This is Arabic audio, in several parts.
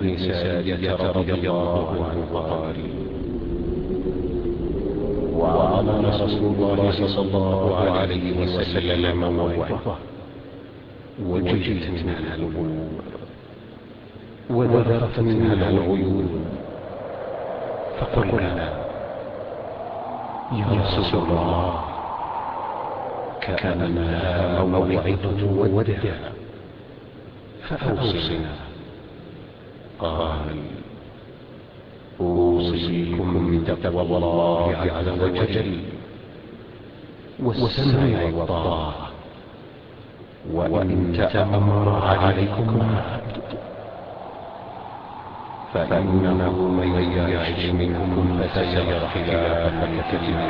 بن سارية رضي الله عنه قال: وعظنا رسول الله صلى الله عليه وسلم موعظة وجلت منها القلوب وذرفت منها العيون، فقلنا: يا رسول الله، كأنها موعظة وداع، فأوصنا. قال: أوصيكم بتقوى الله عز وجل والسمع والطاعة، وإن تأمر عليكم عبد، فإنه من يعش منكم فسيرى اختلافا كثيرا،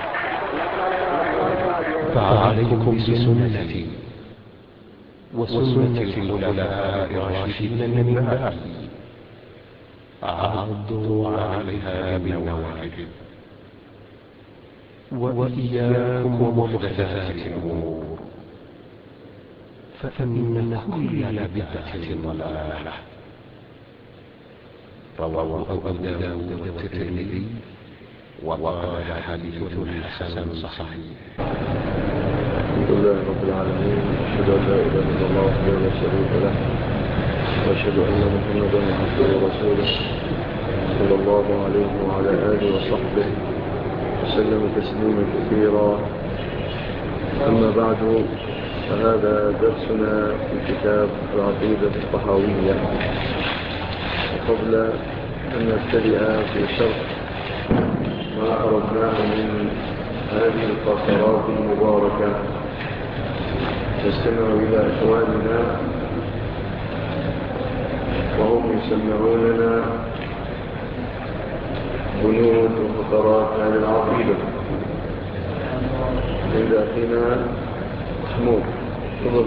فعليكم بسنتي وسنة الخلفاء الراشدين من بعدي، عضوا عليها بالنواجذ، وإياكم ومحدثات الأمور، فإن كل بدعة ضلالة. رواه أبو داود والترمذي وقال حديث حسن صحيح. الحمد لله رب العالمين، أشهد أن لا إله إلا الله وحده لا شريك له، وأشهد أن محمدا عبده ورسوله صلى الله عليه وعلى آله وصحبه وسلم تسليما كثيرا. أما بعد، فهذا درسنا في كتاب العقيدة الطحاوية. قبل أن نبتدئ في شرح ما أردناه من هذه الفقرات المباركة، نستمع إلى إخواننا وهم يسمعوننا بنود وفقرات هذه العقيدة. عند أخينا محمود تفضل.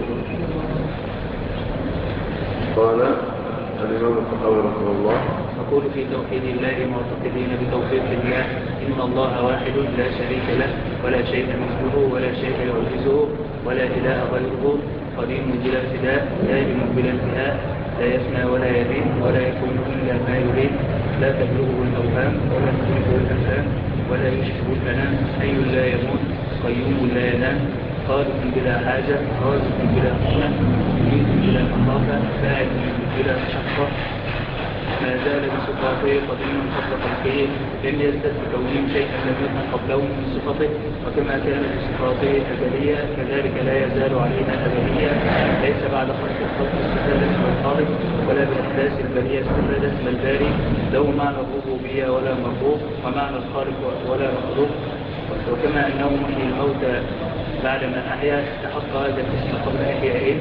قال الإمام الطحاوي رحمه الله: نقول في توحيد الله معتقدين بتوفيق الله إن الله واحد لا شريك له ولا شيء مثله ولا شيء يعجزه ولا إله غيره، قديم بلا ابتداء دائم بلا انتهاء، لا يفنى ولا يبيد ولا يكون إلا ما يريد، لا تبلغه الأوهام ولا تدركه الأفهام ولا يشبه المنام، حي لا يموت قيوم لا ينام، خالق بلا حاجة رازق بلا مؤنة مميت بلا مخافة فاعل بلا مشقة، ما زال بصفاته قديما قبل خلقه، لم يزدد بكونه شيئا لم يكن قبله من صفته، وكما كان بصفاته أزلية كذلك لا يزال علينا أزلية، ليس بعد خلق الخلق استفاد اسم الخالق ولا بأحداث البرية استفاد اسم الباري، له معنى الربوبية ولا مربوب ومعنى الخالق ولا مخلوق، وكما أنه محيي الموتى بعدما أحيا استحق هذا الاسم قبل إحيائه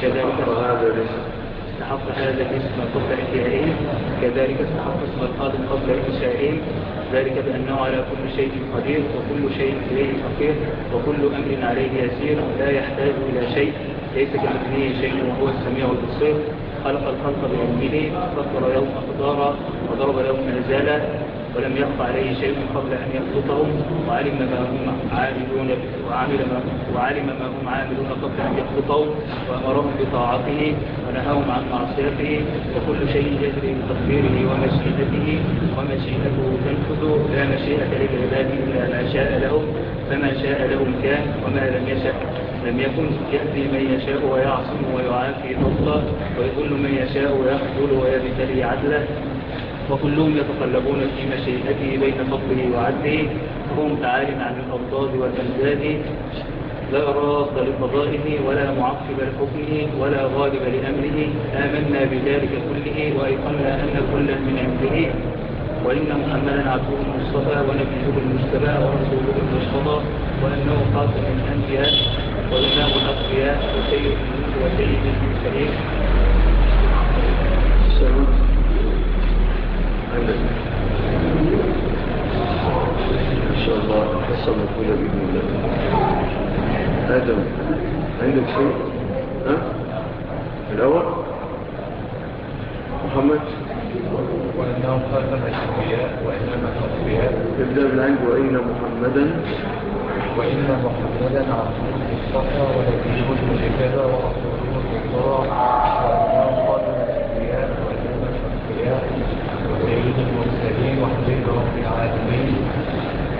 استحق هذا الاسم قبل إحيائه، كذلك استحق اسم الخالق قبل إنشائه، ذلك بأنه على كل شيء قدير وكل شيء إليه فقير وكل أمر عليه يسير، لا يحتاج إلى شيء، ليس كمثله شيء وهو السميع البصير، خلق الخلق بعلمه، فطر يوم أقدارا وضرب يوم أجالا، ولم يخف عليه شيء قبل أن يخلقهم، وعلم ما هم عاملون قبل أن يخلقهم، وأمرهم بطاعته ونهاهم عن معصيته، وكل شيء يجري بتقديره ومشيئته، ومشيئته تنفذ، لا مشيئة للعباد إلا ما شاء لهم، فما شاء لهم كان وما لم يشأ لم يكن، يهدي من يشاء ويعصم ويعافي فضلا، ويذل من يشاء ويخذل ويبتلي عدله، وكلهم يتقلبون في مشيئته بين فضله وعدله، وهم تعالٍ عن الأرضاد والأنداد، لا راد لقضائه ولا معقب لحكمه ولا غالب لأمره، آمنا بذلك كله وأيقنا أن كلا من عنده، وإن محمدا عبده المصطفى ونبيه المجتبى ورسوله المصطفى، وأنه خاتم الأنبياء وإمام الأصفياء وسيد الملوك وسيد المرسلين. إن شاء الله الحصة مقبولة بإذن الله. آدم، عندك شيء؟ الأول محمد وأنه خاتم الأنبياء وإمام الأصفياء. ابدأ من عند وإن محمدا عبده المصطفى ونبيه المجتبى ورسوله المطاع، وأنه خاتم الأنبياء وإمام الأصفياء،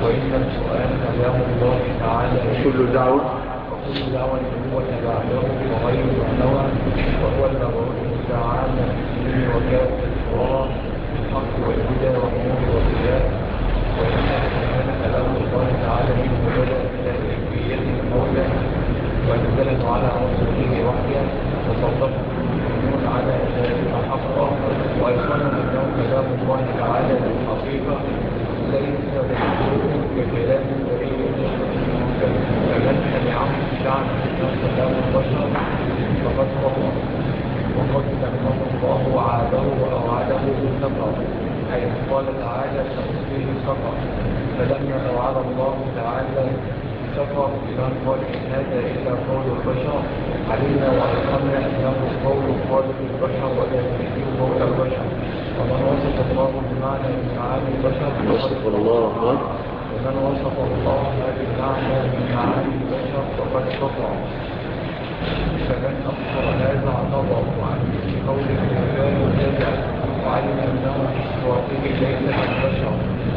وإن السؤال كلام الله تعالى وكل دعوة النبوة بعده وغير نوع وهو المبعوث تعالى بالدين وكافة القرآن بالحق والهدى والنور والضياء. وإن السؤال كلام الله تعالى منه بدأ إلى كيفية المولى وأنزله على رسوله وحيا وصدقه المؤمنون على ذلك حقا وأيقنوا أنه كلام الله تعالى بالحقيقة ليس لمخلوق ككلام البرية. فمن سمعه زعم أنه كلام البشر فقد كفر وقد سماه الله وعاده وأوعده بالكفر حيث قال تعالى سأصليه سقر. فلما أوعد الله تعالى سفر بمن قال إن هذا إلا قول البشر علمنا وأيقنا أنه قول خالق البشر ولا يمثل قول البشر. ومن وصف الله بمعنى من معاني البشر وصف الله ومن وصف الله بمعنى من معاني البشر فقد كفر. فمن أخطر هذا اعتبر عن قول الرجال وجدع وعلم أنه بصفاته ليس كالبشر.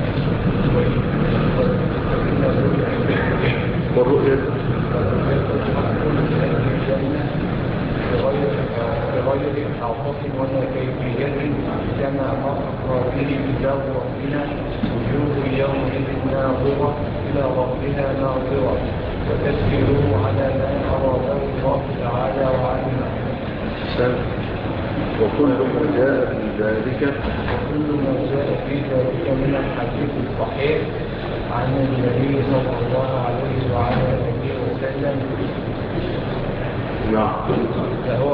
والرؤية بغير عطف ولا كيفية كما مر به كتاب ربنا وجوه يومئذ ناظرة إلى ربها ناظرة وتسيره على ما أراده الله تعالى وعلمه. وكل ما جاء في ذلك من الحديث الصحيح عن النبي صلى الله عليه وعلى آله وسلم نعم فهو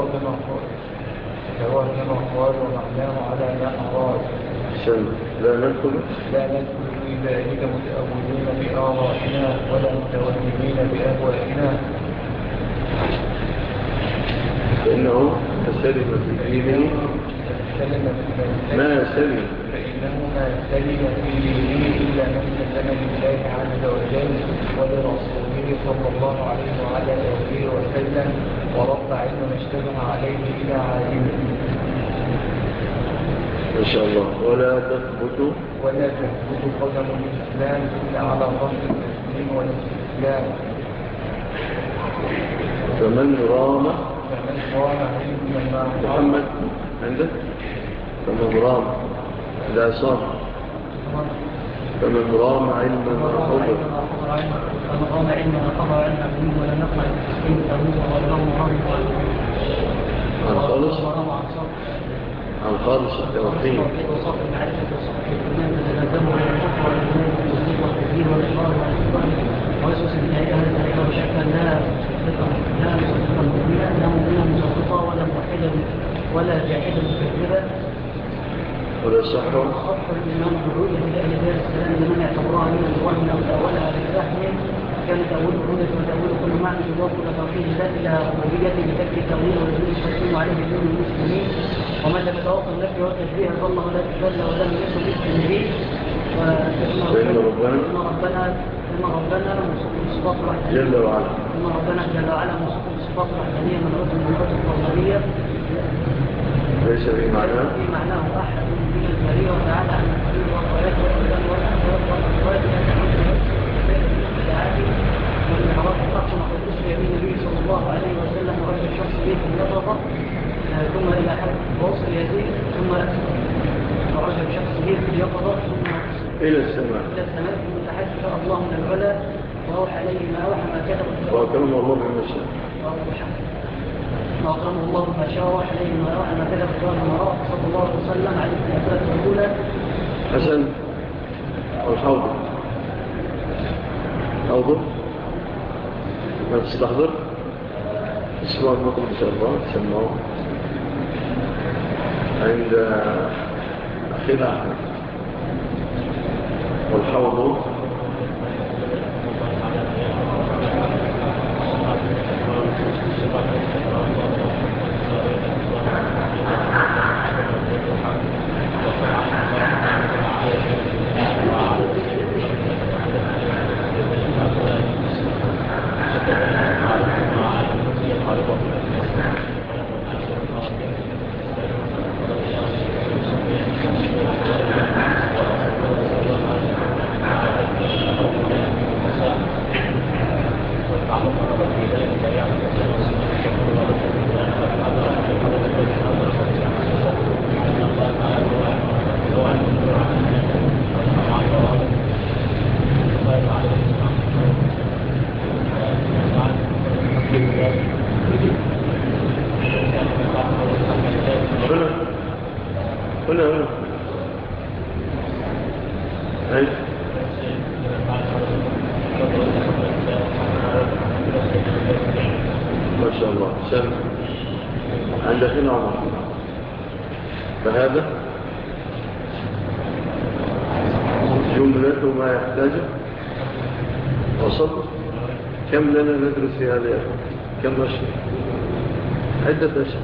كما قال ومعناه على ما أراد. لا ندخل في ذلك متأولين بآرائنا ولا متوهمين بأهوائنا. فإنه سلم في دينه ما سلم فإنه ما سلم في دينه إلا من سلم لله عز وجل ولرسوله صلى الله عليه وعلى آله وسلم ورد علم ما اشتبه عليه إلى عالمه. ما شاء الله. ولا تثبت قدم الإسلام إلا على ظهر التسليم والاستسلام. فمن رام محمد عندك فمن رام لا صار فمن رام علم ما حضر فمن رام علم ما حضر علم منه ولم يقنع التسليم له والله عن خالص التوحيد وصف المعرفة وصف الإيمان تلازمه والكفر والإيمان والتصديق والتكبير والإقرار والإقرار ويسوس انتهاء هذا الإقرار شكا لا مصدقا مؤمنا لا مؤمنا مصدقا ولا موحدا ولا جاحدا مكذبا ولا صح الإيمان بالرؤية لأهل دار السلام لمن اعتبرها من الوهم أو تأولها بالفهم كان تأويل الرؤية وتأويل كل معنى يضاف إلى توحيد الله إلى ربوبيته بترك التأويل والذين يحكم عليه دين المسلمين. ومن لم يتوقف النفي والتشبيه ظل ولا تذل ولم يكن يسلم به. فإن ربنا صفات الوحدانية جل وعلا إن ربنا جل وعلا صفات الوحدانية من رد من رد الفضلية ليس في معناه أحد من البرية وتعالى عن الحبيب والقيات والإسلام والأخوات والأخوات والمعراج الحق وقد أسري بالنبي صلى الله عليه وسلم ورد الشخص به في النظر ثم إلى حد وصل يزيد ثم ورد الشخص به في اليقظة ثم إلى السماء ثم تحدث الله من العلا وأوحى عليه ما أوحى ما كتب وأكرمه الله بما شاء وأكرمه الله بما شاء وأوحى عليه ما أوحى ما كتب صلى الله عليه وسلم على الأسباب الأولى. حسن والحوض حوضه ما تستحضر اسمه المطلب إن شاء الله تسمعه عند أخينا أحمد. والحوض هنا أي ما شاء الله سلم عندك هنا عمر فهذا جملة ما يحتاجه وصل. كم لنا ندرس في هذا كم أشهر؟ عدة أشهر.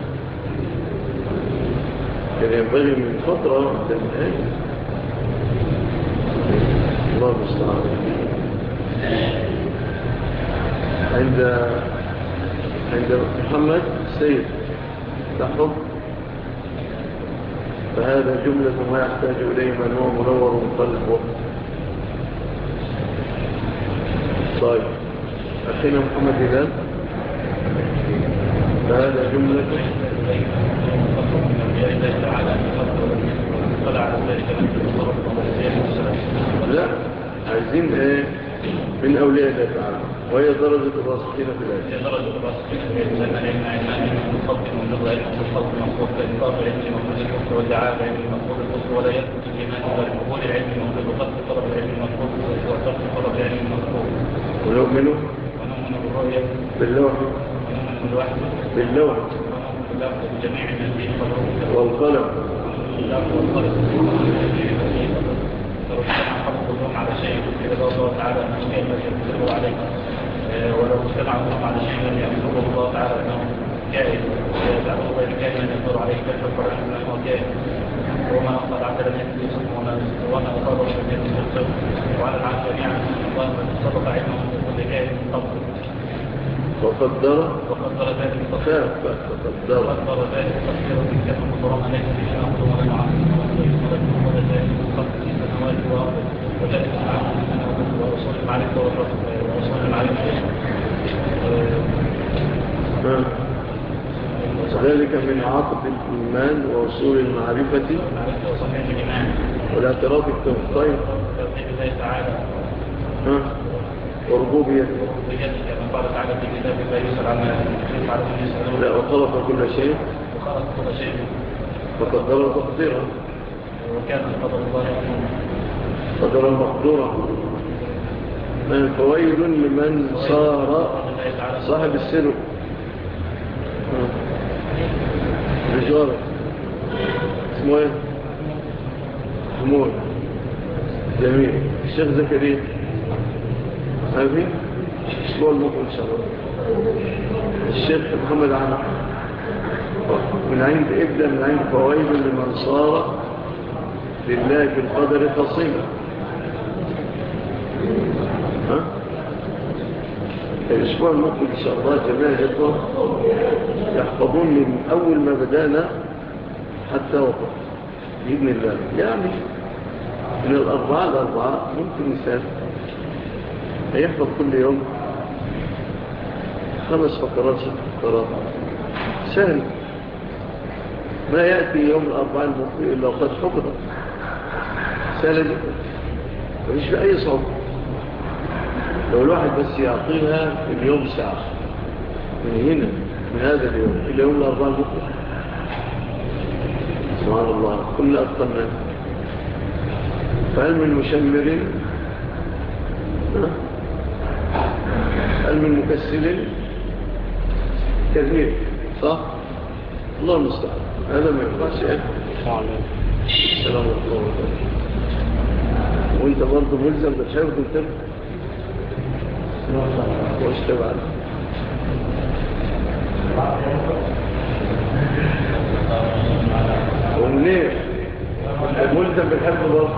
كان ينبغي من فترة تنتهي. الله المستعان. عند محمد سيد تحفظ فهذا جملة ما يحتاج إليه من هو منور قلبه. طيب أخينا محمد هلال فهذا جملة لا عايزين ايه من أولياء الله تعالى وهي درجة الراسخين في العلم. هي درجة الراسخين في العلم لأن العلم علمان المخطط من لغة علم والخلق المخطوط كإنطاق العلم موجود الكفر والدعاء العلم المخطوط الكفر ولا يثبت الإيمان إلا بقبول العلم موجود وقد طلب العلم المخطوط وقد طلب العلم المخطوط. ونؤمن بالرؤية باللوح باللوح بجميع النبيين والقلم فربما حفظ النوم على شيء إذا الله تعالى أنه كيف يقدر عليه ولو اجتمع النوم على شيء لم يأمره الله تعالى أنه كائن ويجعله غير كائن أن يقدر عليه كيف القرآن أنه كائن وما أخذ عبد لم يكن وأنا أصابه من المستقبل وعلى العالم جميعا أن الله من سبق علمه من كل كائن من قبل وقدر ذلك فقدر ذلك تقديرا من كلمة مضرمة ليس في شنه ولا معلم ولا ذلك خلق في سنوات وأرض وذلك ورسول المعرفة ورسول المعرفة وذلك من عاطف الإيمان ووصول المعرفة وصحيح الإيمان والاعتراف بالتوحيد الله تعالى وربوبيته كما قال تعالى في كتاب لا يسأل عما يفعل من يسألون لا وخلق كل شيء فقدره تقديرا وكان قدر الله قدرا مقدورا. فويل لمن صار صاحب السر رجاله اسمه ايه محمود جميل الشيخ زكريا هذه اسبوع المقبل ان شاء الله. الشيخ محمد عمر من عند ابدا من عند فويل لمن صار لله في القدر خصيما. الاسبوع المقبل ان شاء الله جميع الاخوه يحفظون من اول ما بدانا حتى وقت باذن الله. يعني من الاربعاء ممكن انسان يحفظ كل يوم 5 فقرات 6 فقرات سهل. ما يأتي يوم الأربعاء المقبل إلا وقد حفظ سهل جدا مفيش في أي صعوبة. لو الواحد بس يعطيها في اليوم ساعة من هنا من هذا اليوم إلى يوم الأربعاء المقبل سبحان الله كنا أتقنا. فهل من مشمر هل من مكسل كثير صح؟ الله المستعان. هذا ما ينفعش ايه؟ السلام عليكم. وانت برضه ملزم بالحفظ انت وش تبعك ومنين انت ملزم بالحفظ برضه.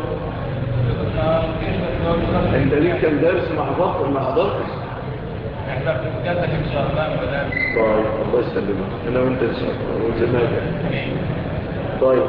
انت ليك كم درس ما حضرتش احنا في مجالك ان شاء الله مدام. طيب الله يسلمك انا وانت ان شاء الله وزمانك. طيب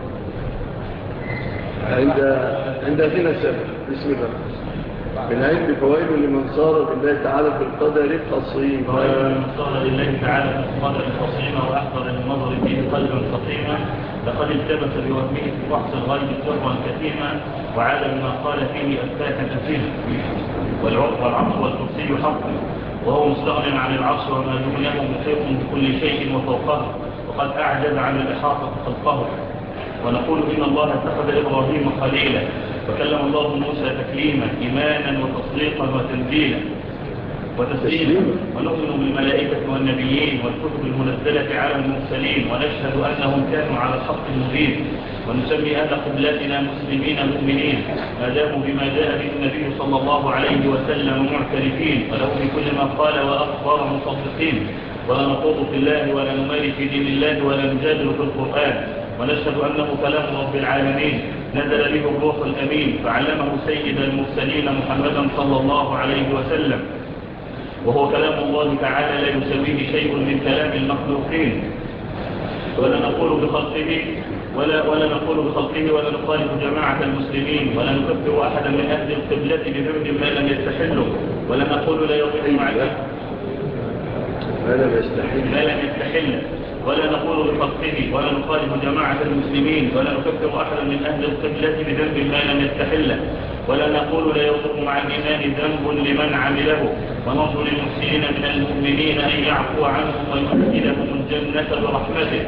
عند هنا سبب بسم الله من عند فوائد لمن صار لله تعالى في القدر خصيما. من صار لله تعالى في القدر خصيما واحضر النظر فيه قلبا سقيما لقد التبس بوهمه في فحص الغيب سرا كثيما وعاد بما قال فيه افاكا كثيرا والعرش والكرسي حق وهو مستغن عن العرش وما دونه محيط بكل شيء وفوقه وقد أعجز عن الإحاطة خلقه ونقول إن الله اتخذ إبراهيم خليلا وكلم الله موسى تكليما إيمانا وتصديقا وتنزيلا وتسليما ونؤمن بالملائكة والنبيين والكتب المنزلة على المرسلين ونشهد أنهم كانوا على الحق المبين ونسمي أهل قبلتنا مسلمين مؤمنين ما داموا بما جاء به النبي صلى الله عليه وسلم معترفين وله بكل ما قال وأخبار مصدقين ولا نخوض في الله ولا نماري في دين الله ولا نجادل في القرآن ونشهد أنه كلام رب العالمين نزل به الروح الأمين فعلمه سيد المرسلين محمدا صلى الله عليه وسلم وهو كلام الله تعالى لا يسويه شيء من كلام المخلوقين ولا نقول بخلقه ولا نخالف جماعة المسلمين ولا نكفر أحدا من أهل القبلة بذنب ما لم يستحله ولا نقول لا يضيع مع ما لم يستحل ولا نقول بخلقه ولا نخالف جماعة المسلمين ولا نكفر أحدا من أهل القبلة بذنب ما لم يستحله ولا نقول لا يضر مع الإيمان ذنب لمن عمله ونرجو للمحسنين من المؤمنين أن يعفو عنهم ويدخلهم الجنة برحمته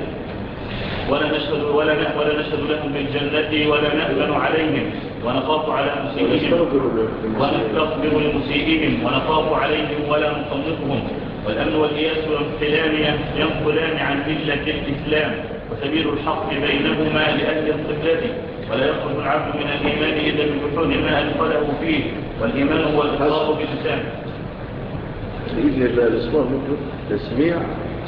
ولا نشهد لهم بالجنة ولا نأمن عليهم ونخاف على مسيئهم ونستغفر لمسيئهم ونخاف عليهم ولا نصنفهم والأمن والإياس ينقلان عن ملة الإسلام وسبيل الحق بينهما لأهل القبلة ولا يخرج العبد من الإيمان إلا بجحود ما أدخله فيه والإيمان هو الإقرار باللسان. بإذن الله الإصلاح مطلق تسميع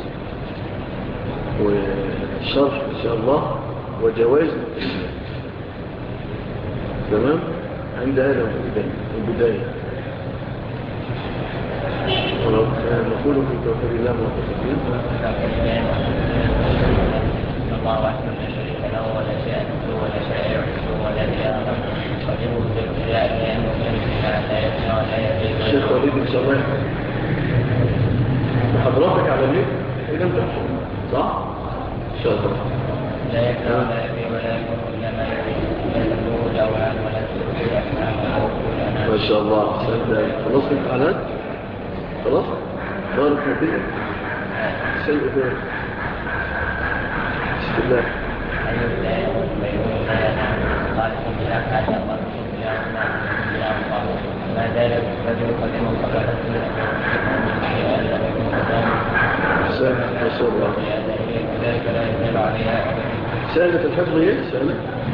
وشرح إن شاء الله وجواز تمام عند هذا البداية نقول في توحيد الله والتوحيد الله وحده لا شريك له ولا شيء له ولا شيء ولا إله وجهه بالابتداء لأنه لا يفنى ولا يزيد. الشيخ وليد إن شاء الله حضرتك على مين؟ إذا أنت صح؟ إن شاء الله لا يفنى ولا يزيد ولا يكون إلا ما يريد لا تقول أولا ولا تقول أسماء ما شاء الله خلاص الامتحانات؟ خلاص؟ دارك نتيجة؟ سلق فين؟ بسم الله ما زال الرجل قد انقطعت ما شاء الله ذلك لا يزال عليها سهلة الحفظ هي؟ سهلة؟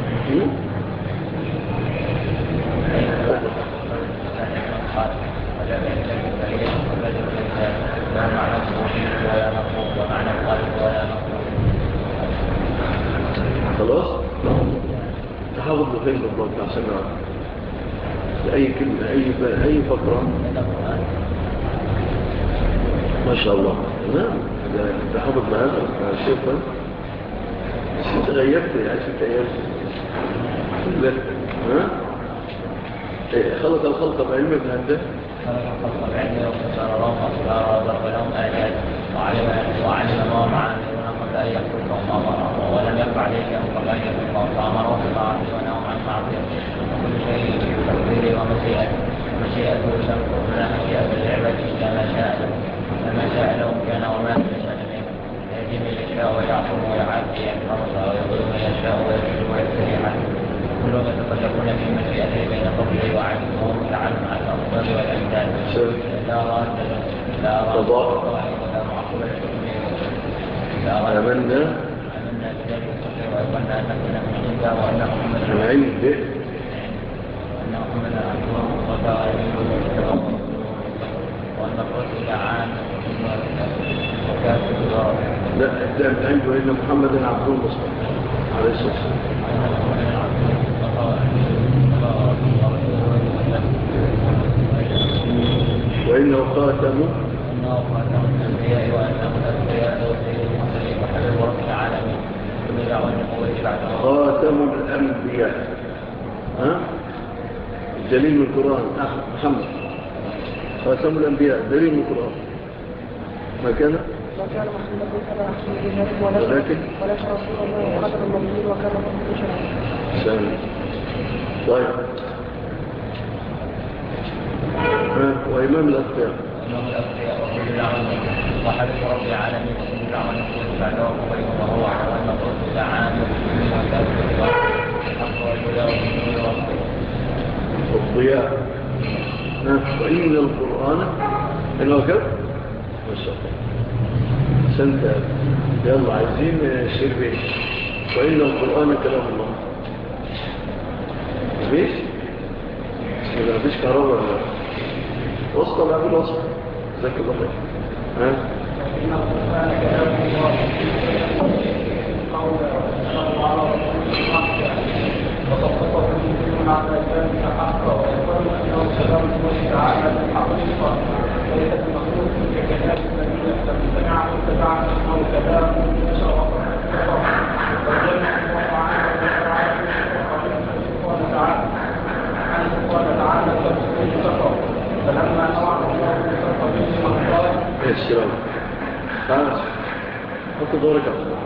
خلاص تحافظ بخير بالضبط عشان نعرف لأي كلمة أي فقرة ما شاء الله تمام تحافظ بهذا شوفا انت غيبت يعني ست أيام لا ها خلط الخلطة بعلم ابن هنده خلق بعلمه وفسر لهم أصدار وضرب لهم آيات وعلم ما هم عاملون قبل أن يخلقهم أمرا ولم يقع عليه قبل أن يخلقهم فأمرهم بطاعته ونهوا عن معصيته وكل شيء بتقديره ومشيئته تنقل لنا مشيئة العباد إلا ما شاء لهم كان وما لم يشاء منهم يهدي من يشاء ويعصم ويعافي يحفظه ويضل من يشاء ويرشد ويستريح كلهم يتقلبون في مشيئته بين فضله وعلمه وهو متعلم على الأفضل والأمثال لا راد لا معقب لحكمه آمنا بذلك وأيقنا أن كنا من عنده وأنه محمد العلم به وأنه محمد عبده ومصطفى وأن الرسل عام وكافر لا ابدأ بالعلم وإن محمدا عبده المصطفى عليه الصلاة والسلام وإنه خاتم الأنبياء وأنه الأنبياء وسيد المرسلين وحبيب رب العالمين كل دعوة النبوة بعده خاتم الأنبياء ها دليل من القرآن محمد خاتم الأنبياء دليل من القرآن ما كان محمد صلى الله عليه وسلم ولكن رسول الله وخاتم النبيين وكان رسول شرعا. سلام طيب وإمام الأتقياء وكل دعوة وحبيب رب العالمين البدع والنقول بعدهم وبينهما هو على والمبعوث ساعان بالدين والكافر الحق والهدى والنور والضياء. وإن القرآن إنه كيف؟ ما شاء الله سنت. يلا عايزين شير بيه. وإن القرآن كلام الله. مفيش؟ إذا مفيش كهرباء وصل لا بالوصل. ذاك الله خير. إن القرآن كلام الله قول الله وصفته المؤمنون على ذلك حقا ويقول أنه كلام الله تعالى بالحقيقة وليس بمخلوق ككلام النبي سمعه تبعه أو كلام بشر وجمع الله قال تعالى كفر فلما نوع الله بكفر منهم قال السلام تعالى حط دورك على الزبارة.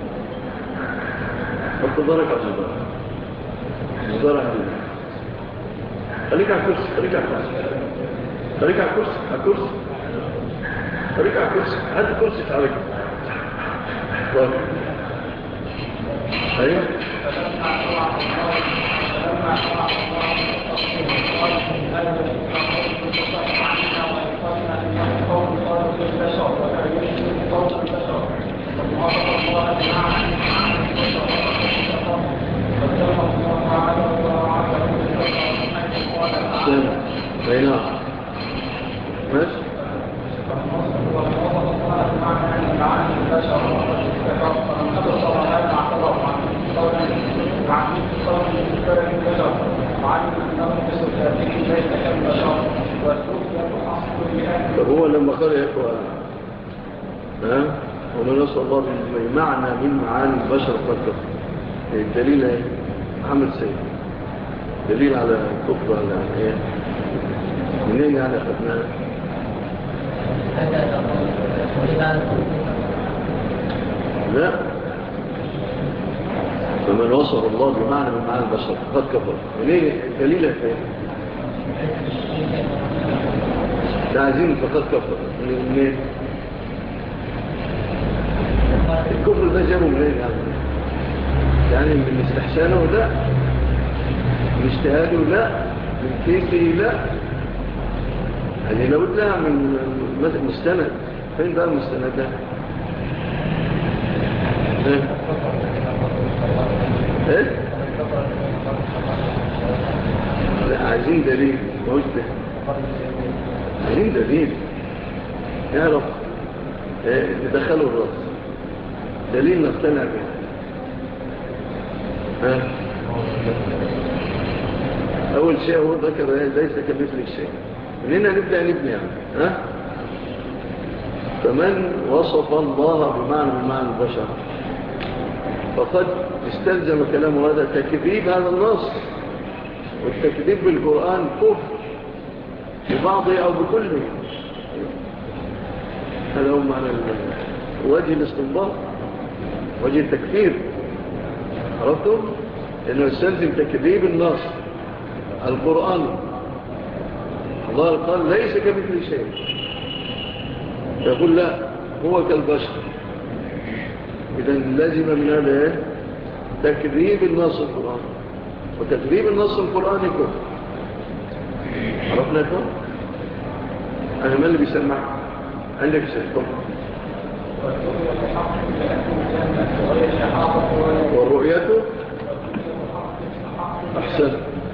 حط دورك على الزبارة. الزبارة هذه خليك على الكرسي. خليك على الكرسي. خليك على الكرسي. على الكرسي. خليك على الكرسي. هات الكرسي تعالى. دورك. أيوه بينها ماشي فهو لما قال يا إخوة ومن نصر الله بمعنى من معاني البشر فكر الدليل ايه محمد سيد دليل على الكفر على ايه منين يعني أخذناه لا فمن وصف الله بمعنى من معاني البشر فقد كفر منين دليل ايه ده عايزين فقد كفر منين الكفر ده جابه منين يعني من استحسانه لا من اجتهاده لا من كيفه لا يعني لو لها من مستند فين بقى المستند ده ايه لا عايزين دليل موجه عايزين دليل يعرف ندخله الرأس دليل نقتنع به أول شيء هو ذكر ليس كمثل الشيء منين نبدأ نبني يعني فمن وصف الله بمعنى من معنى البشر فقد استلزم كلامه هذا تكذيب هذا النص والتكذيب بالقرآن كفر ببعضه أو بكله هذا هو معنى وجه الاستنباط وجه التكفير عرفتم؟ إنه يستلزم تكذيب النص القرآن الله قال ليس كمثل شيء يقول لا هو كالبشر إذا لازم من هذا تكذيب النص القرآن وتكذيب النص القرآن كفر عرفنا لكم؟ أنا ما اللي بيسمع عندك سيطان والرؤية أحسن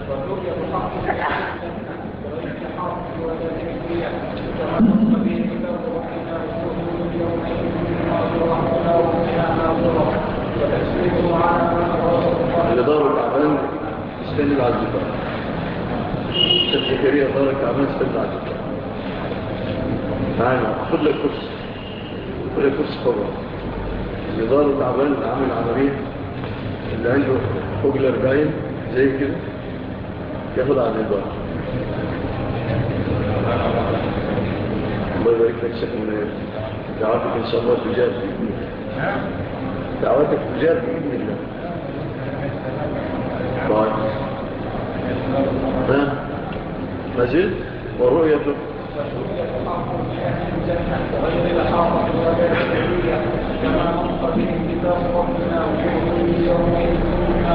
اللي دار التعبان استند على الجبال شيخ زكريا دار التعبان استند على الجبال معنا خد لك كرسي خد لك كرسي طبعا اللي دار التعبان اللي عامل عمليه اللي عنده فوق ال40 زي كده ياخد على الجبال الله يبارك لك شيخ منير دعواتك ان شاء الله تجاب باذن الله دعواتك تجاب باذن الله طيب ما زلت والرؤية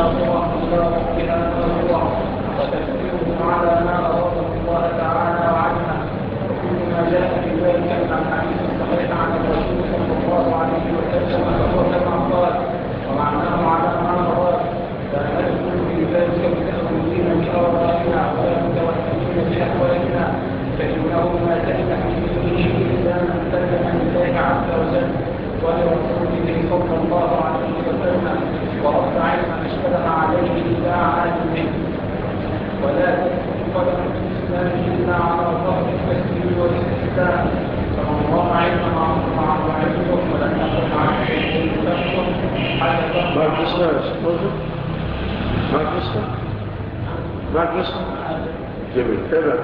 روح إلى ربها مرجوع وتكفيره على ما أراده الله تعالى وعنها وكل ما جاء في ذلك من الحديث الصحيح عن الرسول صلى الله عليه وسلم فهو كما قال ومعناه على ما أراد لا ندخل في ذلك متأولين بآرائنا ولا متوهمين بأحوالنا فإنه ما كان في دينه إلا من سلم لله عز وجل ولرسوله صلى الله عليه وسلم ورد علما اشتبه عليه إلا عالم ولا تكون قدم الإسلام إلا على ظهر التسليم والاستسلام فمن وضع علما مع عنده ولم يقل عنه شيء يكفر حدث معك نسخة يا شيخ مرجو؟ معك نسخة؟ معك نسخة؟ جميل تابع.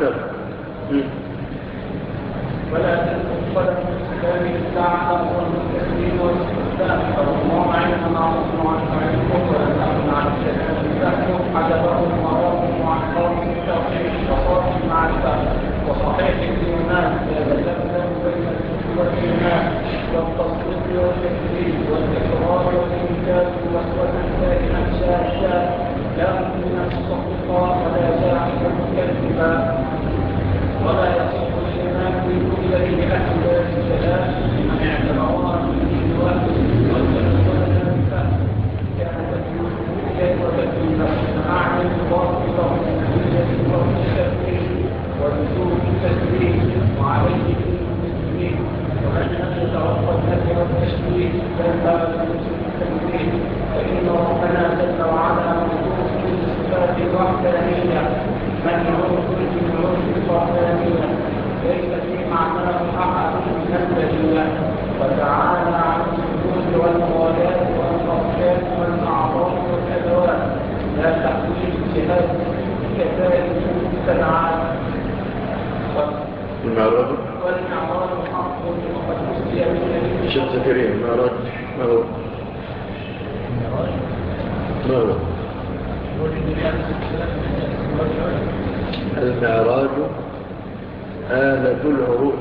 ولا تكون قدم الإسلام إلا على ظهر التسليم والاستسلام فمن وضع علما مع عنده ولم يقل عنه شيء يكفر حدثه المرام عن قول التوحيد وصالح المعرفة وصحيح الإيمان يتلزم بين الكفر والإيمان والتصديق والتكذيب والإقرار والإنكار وسوة ساكنا شاهدا لا مؤمنا مصدقا ولا جاحدا مكذبا ولا يصح الإيمان بدون دليل أهل الكلام لمن اعتبرها من دين والتكذيب كانت وتكليما معنى الواقفة والنتيجة والتشريع ولزوم التسليم وعليه المسلمين ومن لم يتوقع النفي والتشريع فلا لزوم التسليم فإن ربنا جل وعلا موصوف بالصفات الوحدانية من يعود من عرف الوحدانية ليس في معناه أحد من البرية وتعالى عن الوجود والموالاة والأركان والأعضاء والأدوات لا تحويل جهاز كذلك المستدعات المعراج والمعراج حق وقد أسري بالنبي شيخ زكريا المعراج ما هو؟ المعراج آلة العروج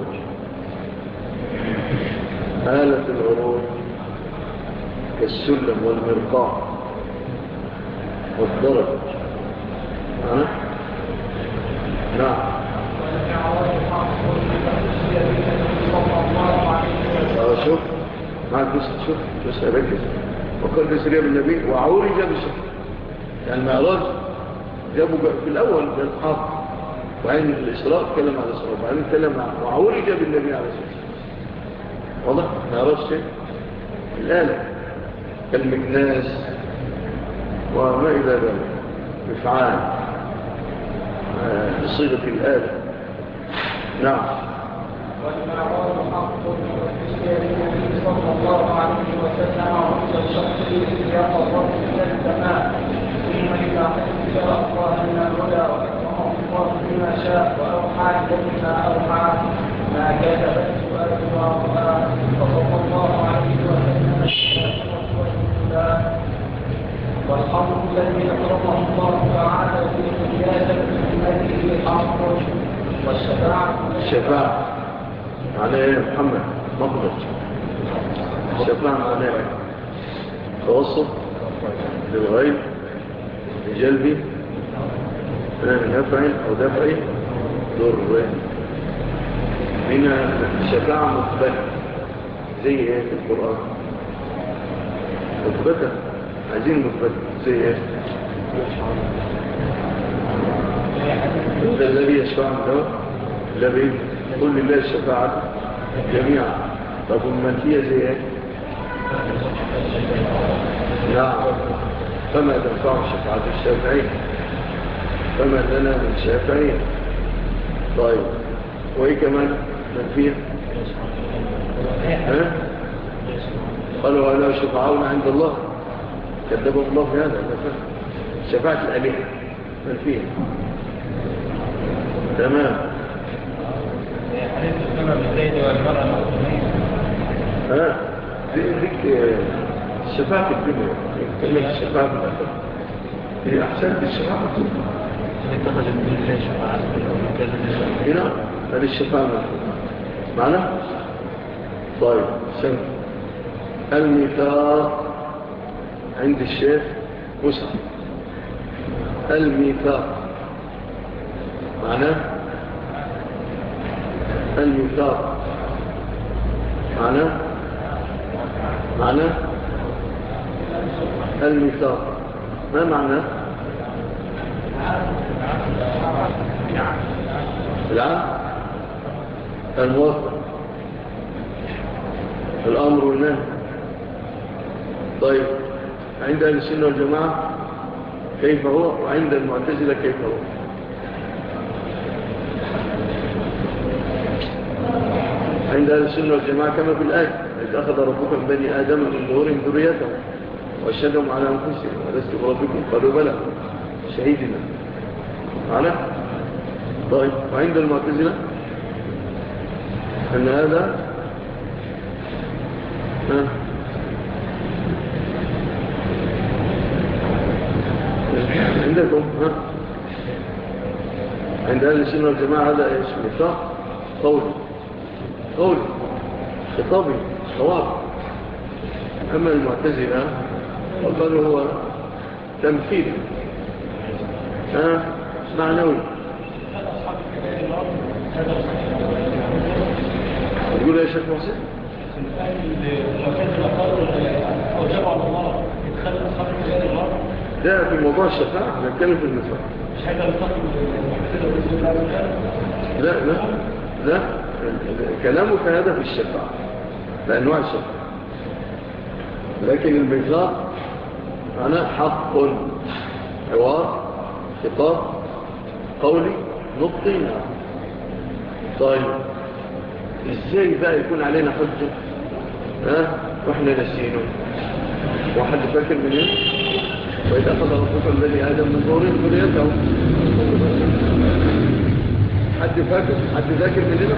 كالسلم والمرقاع والدرج نعم شوف معك بس ركز وقال بسرية بالنبي وعورج بسرية يعني المعراج جابوا في الأول بالحق وعين الإسراء تكلم عن الإسراء وبعدين تكلم عن وعورج بالنبي عليه الصلاة والسلام واضح معراج شيء الآلة كالمكناس وما إلى ذلك بفعال بصيغة الآلة نعم والمعراج حق والتشريع النبي صلى الله عليه وسلم عند الشخص يقظ إلى السماء ثم إذا حسب الله من الهدى وأكرمه الله بما شاء وأوحى إليه ما أوحى ما كتب السؤال وأوحى فصلى الله عليه وسلم والحق الذي أكرمه الله تعالى في قيادة أمته حق الشفاعة معناه ايه محمد مقدر الشفاعة معناه ايه توسط للغيب لجلبي نفع او دفع ضر هنا الشفاعة مثبتة زي ايه في القرآن مثبتة عايزين مثبتة زي ايه ده الذي يشفع له الذي يقول لله الشفاعة جميعا طب المنفية زي ايه نعم فما تنفع الشفاعة الشافعين فما لنا من شافعين طيب وايه كمان منفية ها قالوا ألا شفعاؤنا عند الله كذبهم الله في هذا شفاعة الآلهة منفية تمام حديث السماء بالزيد والمرأة المخدومين ذيك الشفاعة الدنيا كلمة الشفاعة هي أحسن الشفاعة اتخذ من الله شفاعة هنا هذه الشفاعة معنا طيب سنة الميثاق عند الشيخ مصحف. الميثاق معناه الميثاق معناه الميثاق ما معناه؟ العهد، الموافق، الأمر والنهي. طيب عند أهل السنة والجماعة كيف هو، وعند المعتزلة كيف هو؟ عند أهل السنة والجماعة كما في الآية: إذ أخذ ربك من بني آدم من ظهورهم ذريتهم وأشهدهم على أنفسهم ألست بربكم قالوا بلى شهيدنا معنا. طيب وعند المعتزلة أن هذا عندكم عند أهل السنة والجماعة هذا إيش؟ ميثاق قولي خطابي صواب. أما المعتزلة وقالوا هو تمثيل معنوي. يقول يا شيخ محسن ده في موضوع الشفاعة نتكلم في المثال. لا كلامك هذا في الشفاعة بأنواع الشفاعة، لكن الميثاق أنا حق حوار خطاب قولي نطقي. طيب ازاي بقى يكون علينا حجة واحنا نسينه؟ واحد فاكر منين؟ وإذا أخذ ربك من بني آدم من ظهورهم ذريتهم. حد فاكر مننا؟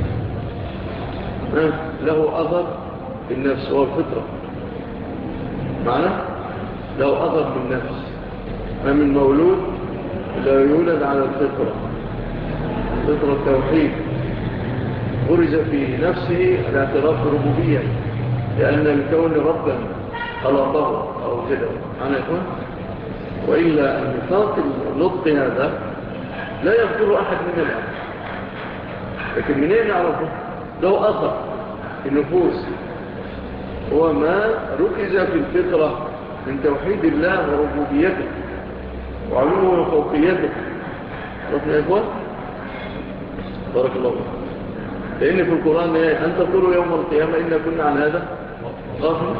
له أثر في النفس والفطرة معنى له أثر في النفس. ما من مولود لا يولد على الفطرة، فطرة التوحيد، غرز في نفسه الاعتراف بربوبية لأن الكون ربا خلقه أو كده أنا يكون. وإلا الميثاق النطق هذا لا يذكر أحد من الأمر، لكن منين يعرفه؟ له أثر في النفوس، هو ما ركز في الفطرة من توحيد الله وربوبيته وعلومه وفوقيته. عرفنا يا إخوان؟ بارك الله فيكم. لأن في القرآن أن تقولوا يوم القيامة إن كنا عن هذا غافلين.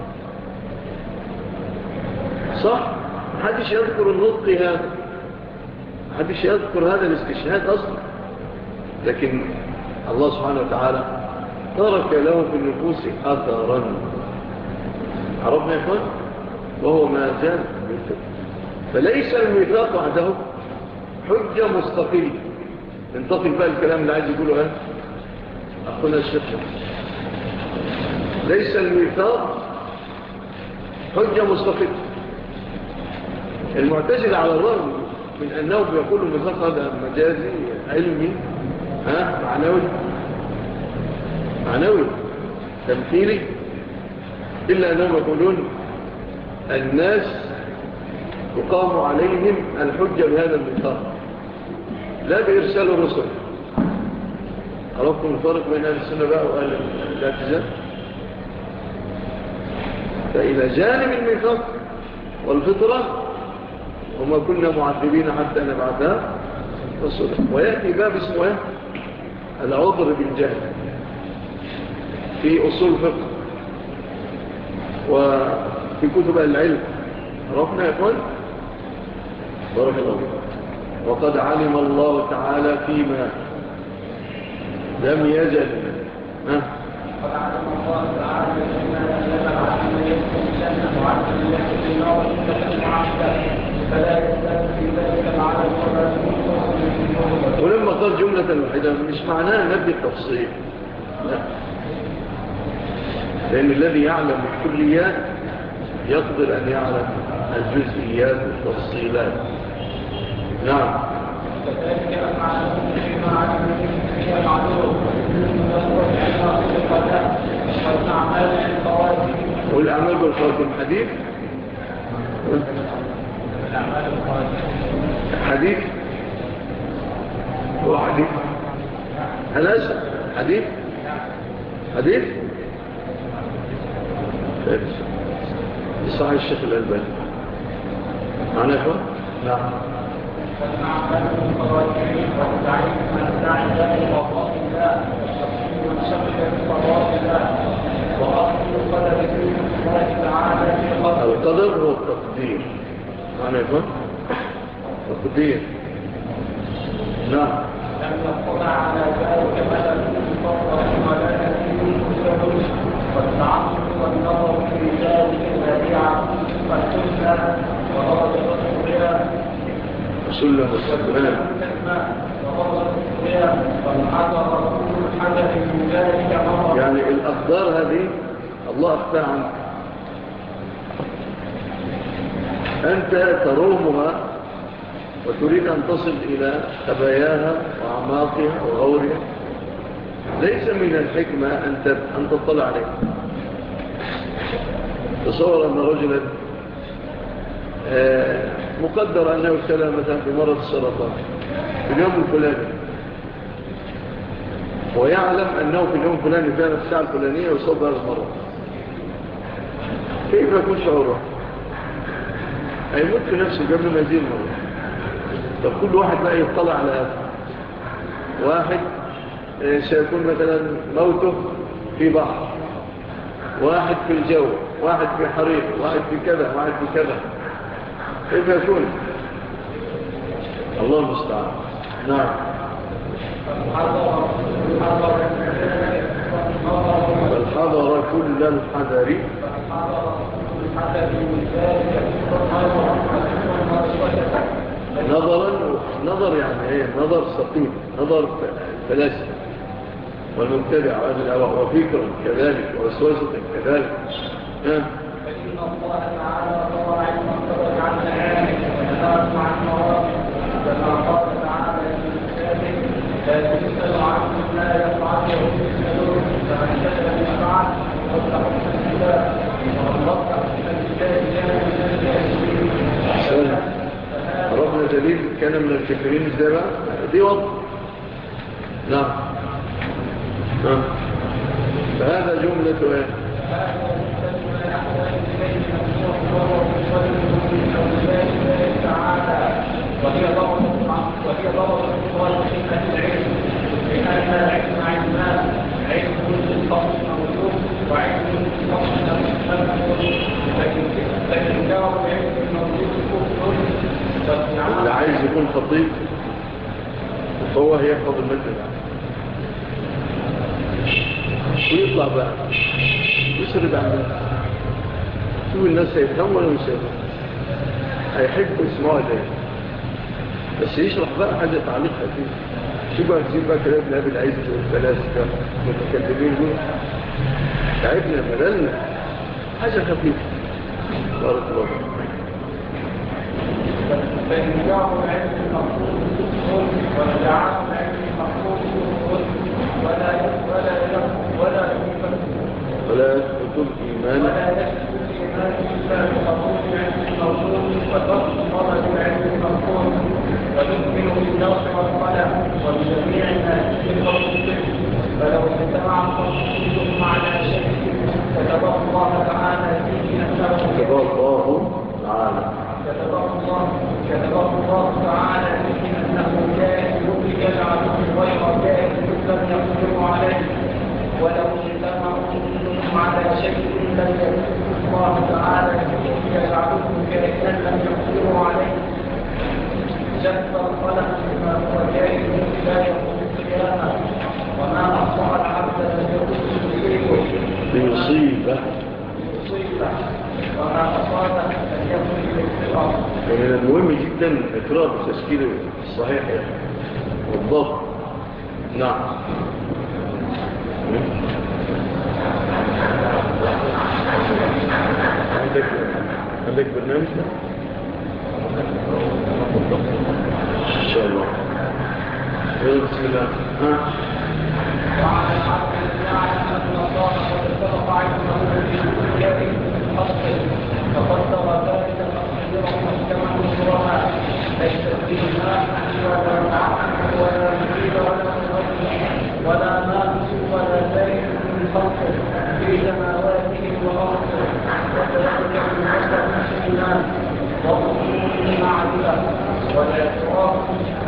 صح؟ محدش يذكر النطق هذا، محدش يذكر هذا الاستشهاد أصلا، لكن الله سبحانه وتعالى ترك له في النفوس أثرا. عرفنا يا إخوان؟ وهو ما زال بالفطر. فليس الميثاق وحده حجة مستقلة. انتقل بقى الكلام اللي عايز يقوله أخونا الشيخ. ليس الميثاق حجة مستقلة. المعتزلة على الرغم من أنهم يقولوا الميثاق هذا مجازي علمي معنوي تمثيلي، إلا أنهم يقولون الناس يقام عليهم الحجة بهذا الميثاق لا بإرسال الرسل. عرفتم الفرق بين أهل السنة بقى وأهل الاعتزال؟ فإلى جانب الميثاق والفطرة وما كنا معذبين حتى نبعثها رسولا. ويأتي باب اسمه العذر بالجهل في أصول الفقه وفي كتب العلم. عرفنا يا إخوان؟ بارك الله. وقد علم الله تعالى فيما لم يزل قد علم الله تعالى فيما لم يزل عما يكون جنة وعما يكون النار إلا كالمعاشرة فلا يزال في ذلك العالم ولا يكون. ولما قال جملة واحدة مش معناه نبي التفصيل، لا، لأن الذي يعلم الكليات يقدر أن يعلم الجزئيات والتفصيلات. نعم. فذلك المعلوم فيما علم فيه المعلوم والأعمال بالخاتم حديث حديث هو حديث أنا أسأل حديث حديث صحيح الشيخ الألباني معنا يا أخوان؟ نعم القدر هو التقدير معنا يا أخوان؟ تقدير نعم لم يقطع على ذلك مثل فضل ولا نبي والتعصب والنظر في ذلك الذريعة والسنة ورغبة الصغيرة وسلم السلمان ورغبة الصغيرة والحذر كل حدث من ذلك مرة. يعني الأقدار هذه الله أخفى عنك، أنت ترومها وتريد أن تصل إلى خباياها وأعماقها وغورها. ليس من الحكمة أن تطلع عليها. تصور أن رجلا مقدر أنه ابتلى مثلا بمرض السرطان في اليوم الفلاني، ويعلم أنه في اليوم الفلاني كان الساعة الفلانية يصاب هذا المرض. كيف يكون شعوره؟ هيموت في نفسه قبل ما يزيل المرض. طب كل واحد بقى يطلع على هذا. واحد سيكون مثلا موته في بحر، واحد في الجو، واحد في حريق، واحد في كذا، واحد في كذا. كيف يكون؟ الله المستعان. نعم. فالحذر كل الحذر نظر يعني ايه؟ نظر سقيم، نظر فلاسفة والمبتدع وفكر كذلك ووسوسة كذلك. فإن الله تعالى طبع المنطبق عن العالم ونهاكم عن مرابط كما قال تعالى للمسلمين لا تسأل عنه لا يفعله يسألون فمن كتب يفعل وضح من الكتاب وضح من الكتاب جانب ربنا دليل كان من الكافرين ازاي بقى؟ دي وضع. نعم. فهذا جملة ايه؟ وهي ضرب الصالحين العلم لأن العلم علمان، علم للفصل موجود وعلم للفصل مفهوم، فإن دار العلم الموجود كفر. اللي عايز يكون خطيب فهو هيحفظ المثل ويطلع بقى يسرد عن الناس، شوف الناس هيفهم ولا مش هيفهم، هيحبوا يسمعوا ده، بس يشرح بقى حاجة تعليق خفيف. شوف بقى كتير بقى كلام نبي العز والفلاسفة والمتكلمين دول تعبنا مللنا، حاجة خفيفة. بارك الله. فإنكار العلم المقصود كفر وادعاء العلم المقصود كفر ولا يثبت الإيمان إلا بقبول العلم الموجود وترك طلب العلم المقصود ويؤمن باللوح والقلم وبجميع ما فيه قوله. فلو اجتمع القصد على شيء كتب الله تعالى فيه أنه كتب الله تعالى فيه أنه كائن يجعله غير كائن لم يقدر عليه. ولو اجتمعوا كلهم على شيء لم يكتب الله تعالى فيه يجعله كائنا لم يقدروا عليه. جف القلم بما هو كائن لا يقوم القيامة، وما أصبح العبد لم يكن يصيبه وما أصابه لم يكن بالاختراق. من المهم جدا إقرار التشكيل الصحيح والضبط. نعم. عندك برنامج إن شاء الله. بسم الله. وعلى العبد أن يعلم أن الله قد اتفق علمه في كتابه الأصل فقدر ذلك تقديرا محكما والاعتراف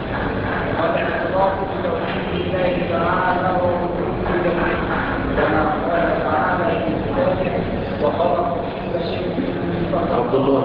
بتوحيد الله تعالى ورسوله جميعا كما قال تعالى في كتابه وخلق كل شيء عبد الله،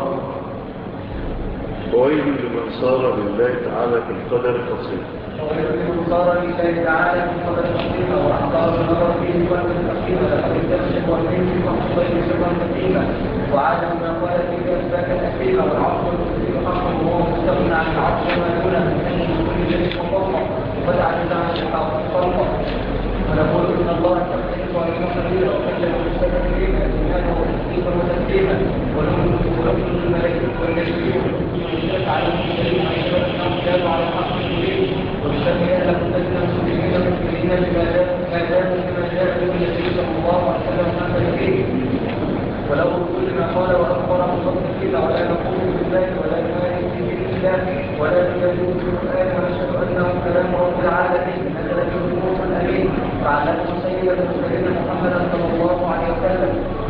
ويل لمن صار لله تعالى في القدر قصير. ويل لمن صار لله تعالى في القدر قصير واحضر النظر فيه وقت تقييما لقد تمسك والمين وحصين سرا تقييما وعدم ما قال فيه ذاك تقييما والعصر المسلم حقا وهو مستغنى عن العصر ما يقول من حين كل شيء مطلق وبدعت عن الحق خلقه. ونقول ان الله تقدير وعلم خبير وكلم المستقيم ايمانه وتصديقا وتسليما ونؤمن الملائكه والنبيين والشرك على المسلمين عشان كانوا على الحق المبين والشرك اهل كتبنا مسلمين مؤمنين بما جاء كما جاء به النبي صلى الله عليه وسلم حتى فيه ولو كل ما قال واخبر بفضل الله ولا نقول بالله ولا نمارس به الله ولا نجادل بالقران ونشهد انه كلام رب العالمين نزل به الروح الامين وعلمه سيد المرسلين محمدا صلى الله عليه وسلم.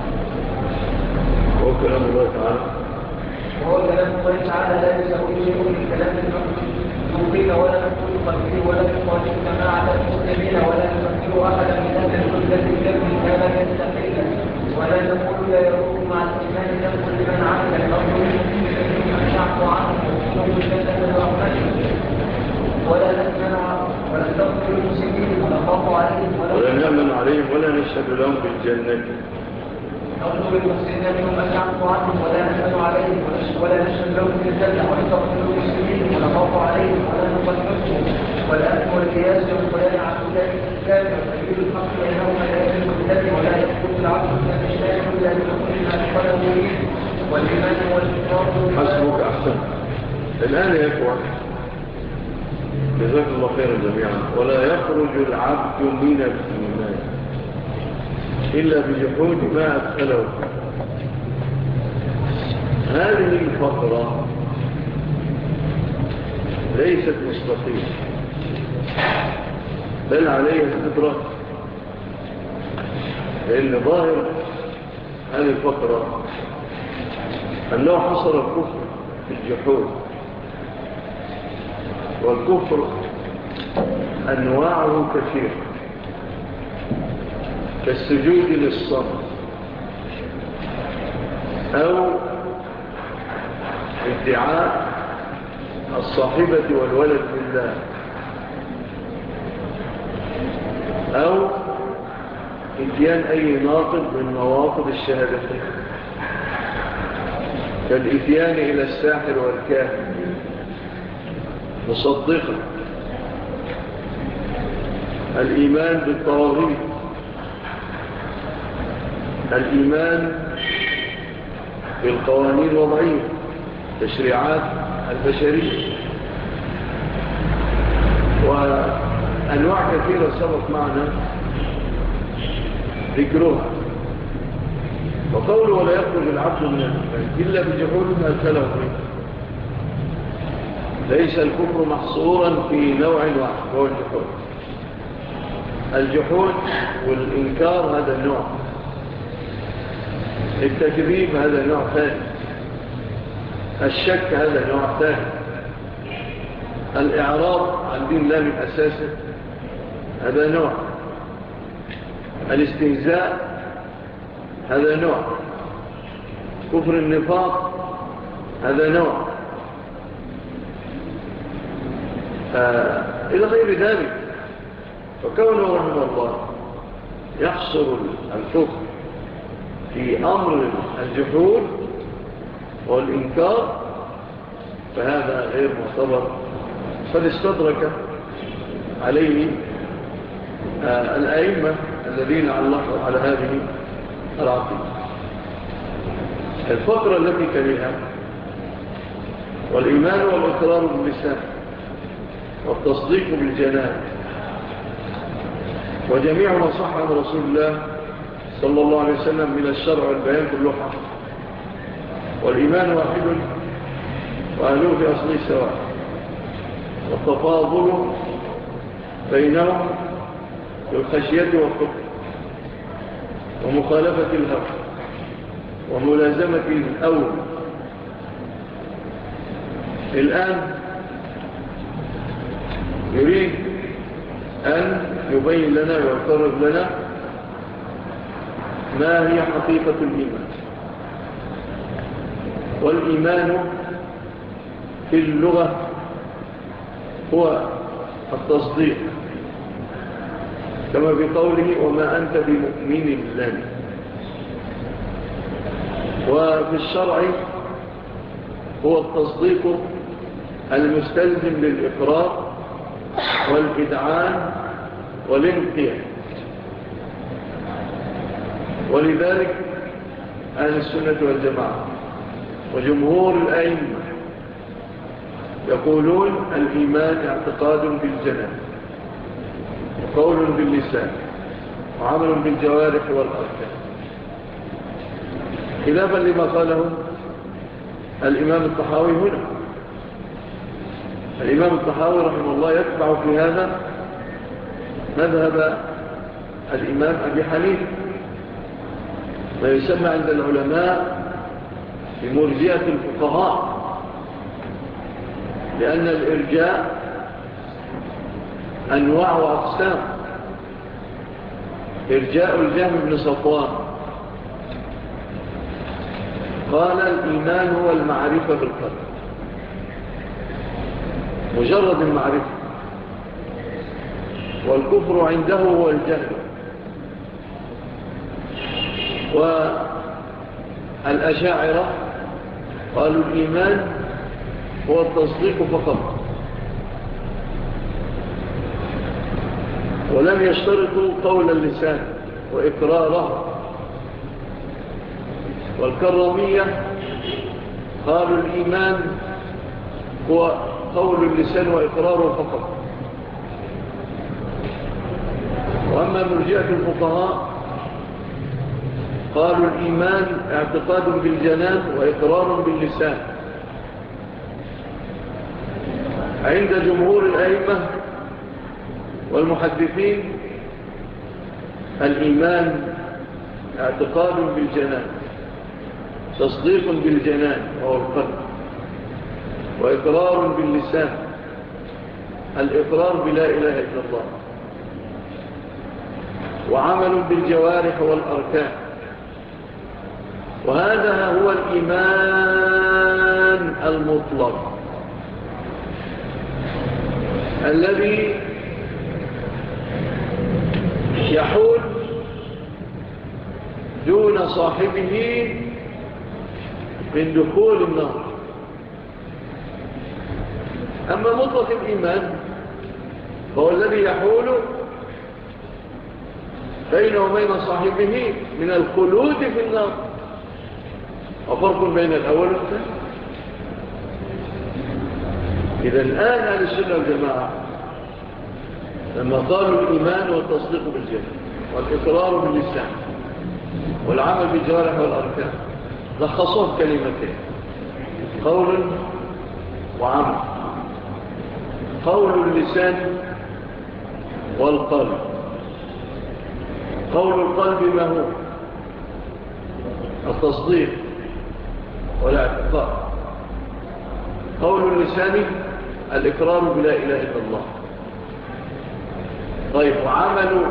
وهو كلام الله تعالى لا يسوي شيء من كلام المخلوقين ولا نقول قلبه ولا نقول جماعه المسلمين ولا نذكر احدا من اهل السنه الذي كان يستقيلا ولا نقول لا يروح مع الايمان ذنب لمن عمل الامر منهم ان يعفو عنه ويكون جنه برحمته ولا نسمع ولا نستغفر المسلمين ولا نخاف عليهم ولا نأمن عليهم ولا نشهد لهم بالجنة. نطلب المسلمين منهم ان يعفو عنهم ولا نسمع عليهم ولا نشهد لهم بالجنه ولا نستغفر المسلمين ولا نخاف عليهم ولا نقدسهم والأمن والقياس والبيان عن ذلك الكتاب وتبيين الحق بينهم الآيات المختلفة ولا يكون العبد من الإسلام إلا بحكم ما قاله والإيمان والإقرار. حسبك أحسن. الآن يا إخوة جزاك الله خيرا جميعا. ولا يخرج العبد من الإيمان إلا بجحود ما أدخله. هذه الفقرة ليست مستقيمة بل عليها استدراك، لأن ظاهر هذه الفقرة أنه حصر الكفر في الجحود، والكفر أنواعه كثيرة كالسجود للصنم أو ادعاء الصاحبة والولد لله أو اتيان أي ناقض من نواقض الشهادتين كالاتيان إلى الساحر والكاهن مصدقا، الإيمان بالطواغيت، الإيمان بالقوانين الوضعية تشريعات البشرية، وأنواع كثيرة سبق معنا ذكرها. وقوله ولا يخرج العبد من الإيمان إلا بجحود ما أدخله فيه. ليس الكفر محصورا في نوع واحد هو الجحود. الجحود والإنكار هذا النوع، التكذيب هذا نوع ثاني، الشك هذا نوع ثاني، الإعراض عن دين الله من أساسه هذا نوع، الاستهزاء هذا نوع، كفر النفاق هذا نوع، إلى غير ذلك. وكونه رحمه الله يحصر الكفر في أمر الجحود والإنكار فهذا غير معتبر، قد استدرك عليه الأئمة الذين علقوا على هذه العقيدة. الفقرة التي تليها والإيمان والإقرار باللسان والتصديق بالجنان وجميع ما صح عن رسول الله صلى الله عليه وسلم من الشرع والبيان كله حق. والإيمان واحد وأهله في أصله سواء، والتفاضل بينهم في الخشية والخطر ومخالفة الهوى وملازمة الأول الآن يريد أن يبين لنا ويقرر لنا ما هي حقيقة الإيمان. والإيمان في اللغة هو التصديق، كما في قوله وما أنت بمؤمن لنا. وفي الشرع هو التصديق المستلزم للإقرار والإذعان والانقياد. ولذلك أهل السنة والجماعة وجمهور الأئمة يقولون الإيمان اعتقاد بالجنان وقول باللسان وعمل بالجوارح والأركان، خلافا لما قاله الإمام الطحاوي هنا. الإمام الطحاوي رحمه الله يتبع في هذا مذهب الإمام أبي حنيفة، ما يسمى عند العلماء بمرجئة الفقهاء، لأن الإرجاء أنواع وأقسام. إرجاء الجهم بن صفوان قال الإيمان هو المعرفة بالقلب، مجرد المعرفة، والكفر عنده هو الجهل. والأشاعرة قالوا الإيمان هو التصديق فقط، ولم يشترطوا قول اللسان وإقراره. والكرامية قالوا الإيمان هو قول اللسان وإقراره فقط. وأما مرجئة الفقهاء قالوا الإيمان اعتقاد بالجنان وإقرار باللسان. عند جمهور الأئمة والمحدثين الإيمان اعتقاد بالجنان، تصديق بالجنان وهو القلب، وإقرار باللسان، الإقرار بلا إله إلا الله، وعمل بالجوارح والأركان. وهذا هو الإيمان المطلق الذي يحول دون صاحبه من دخول النار. أما مطلق الإيمان فهو الذي يحول بينه وبين صاحبه من الخلود في النار. وفرق بين الأول والثاني. إذا الآن أهل السنة والجماعة لما قالوا الإيمان والتصديق بالجنة والإقرار باللسان والعمل بالجوارح والأركان لخصوه كلمتين: قول وعمل. قول اللسان والقلب. قول القلب ما هو؟ التصديق والاعتقاد. قول اللسان الإقرار بلا إله إلا الله. طيب، وعمل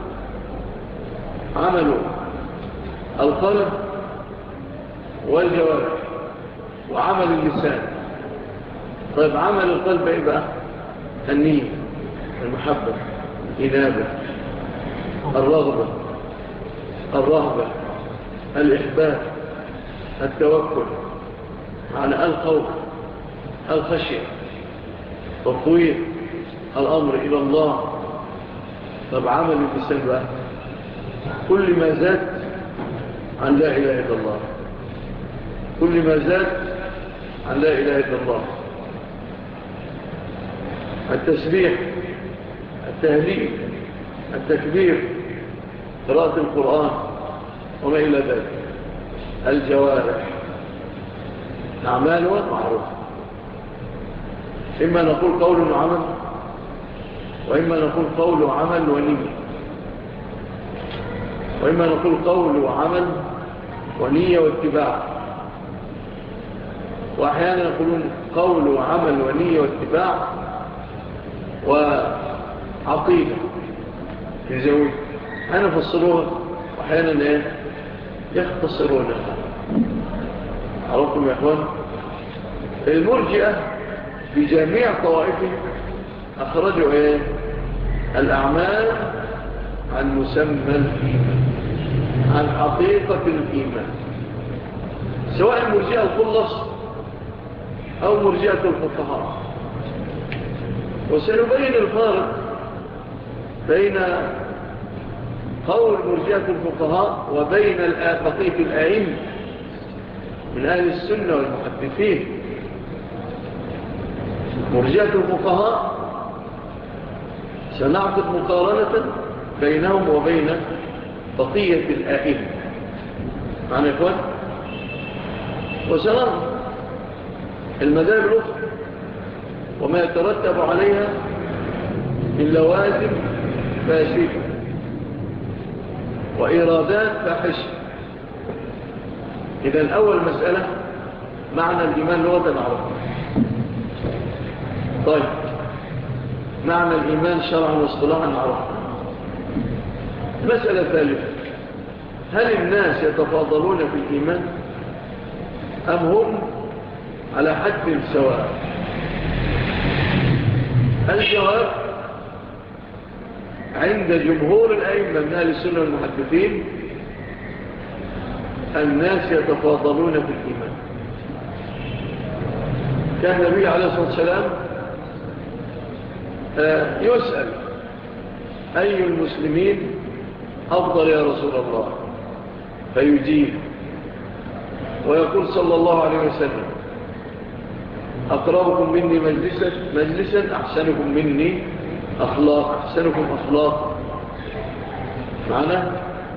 القلب والجوارح وعمل اللسان. طيب، عمل القلب ايه بقى؟ النية، المحبة، الإنابة، الرغبة، الرهبة، الإحباب، التوكل، معنى الخوف، الخشية، تطوير الأمر إلى الله. طب عمل اللسان بقى كل ما زاد عن لا إله إلا الله، كل ما زاد عن لا إله إلا الله: التسبيح، التهليل، التكبير، قراءة القرآن وما إلى ذلك. الجوارح أعمالها معروفة، إما نقول قول وعمل، وإما نقول قول وعمل ونية، وإما نقول قول وعمل ونية واتباع، وأحيانا يقولون قول وعمل ونية واتباع وعقيدة في زوج. أحيانا فصلوها وأحيانا يختصرونها. عرفتم يا أخوان؟ المرجئة بجميع طوائفهم أخرجوا الأعمال عن مسمى الإيمان، عن حقيقة الإيمان، سواء المرجئة الخلص أو مرجئة الفقهاء. وسنبين الفارق بين قول مرجئة الفقهاء وبين بقية الأئمة من أهل السنة والمحدثين. مرجئة الفقهاء سنعقد مقارنة بينهم وبين بقية الأئمة معنا يا إخوان، وسنرى المذاهب الأخرى وما يترتب عليها من لوازم فاسدة وإيرادات فاحشة. إذن أول مسألة معنى الإيمان لغة نعرفها. طيب معنى الإيمان شرعا واصطلاحا نعرفها. المسألة الثالثة، هل الناس يتفاضلون في الإيمان أم هم على حد سواء؟ الجواب عند جمهور الأئمة من أهل السنة والمحدثين الناس يتفاضلون في الإيمان. كان النبي عليه الصلاة والسلام يسأل أي المسلمين أفضل يا رسول الله، فيجيب ويقول صلى الله عليه وسلم أقربكم مني مجلسا أحسنكم مني أخلاق، أحسنكم أخلاق. معنا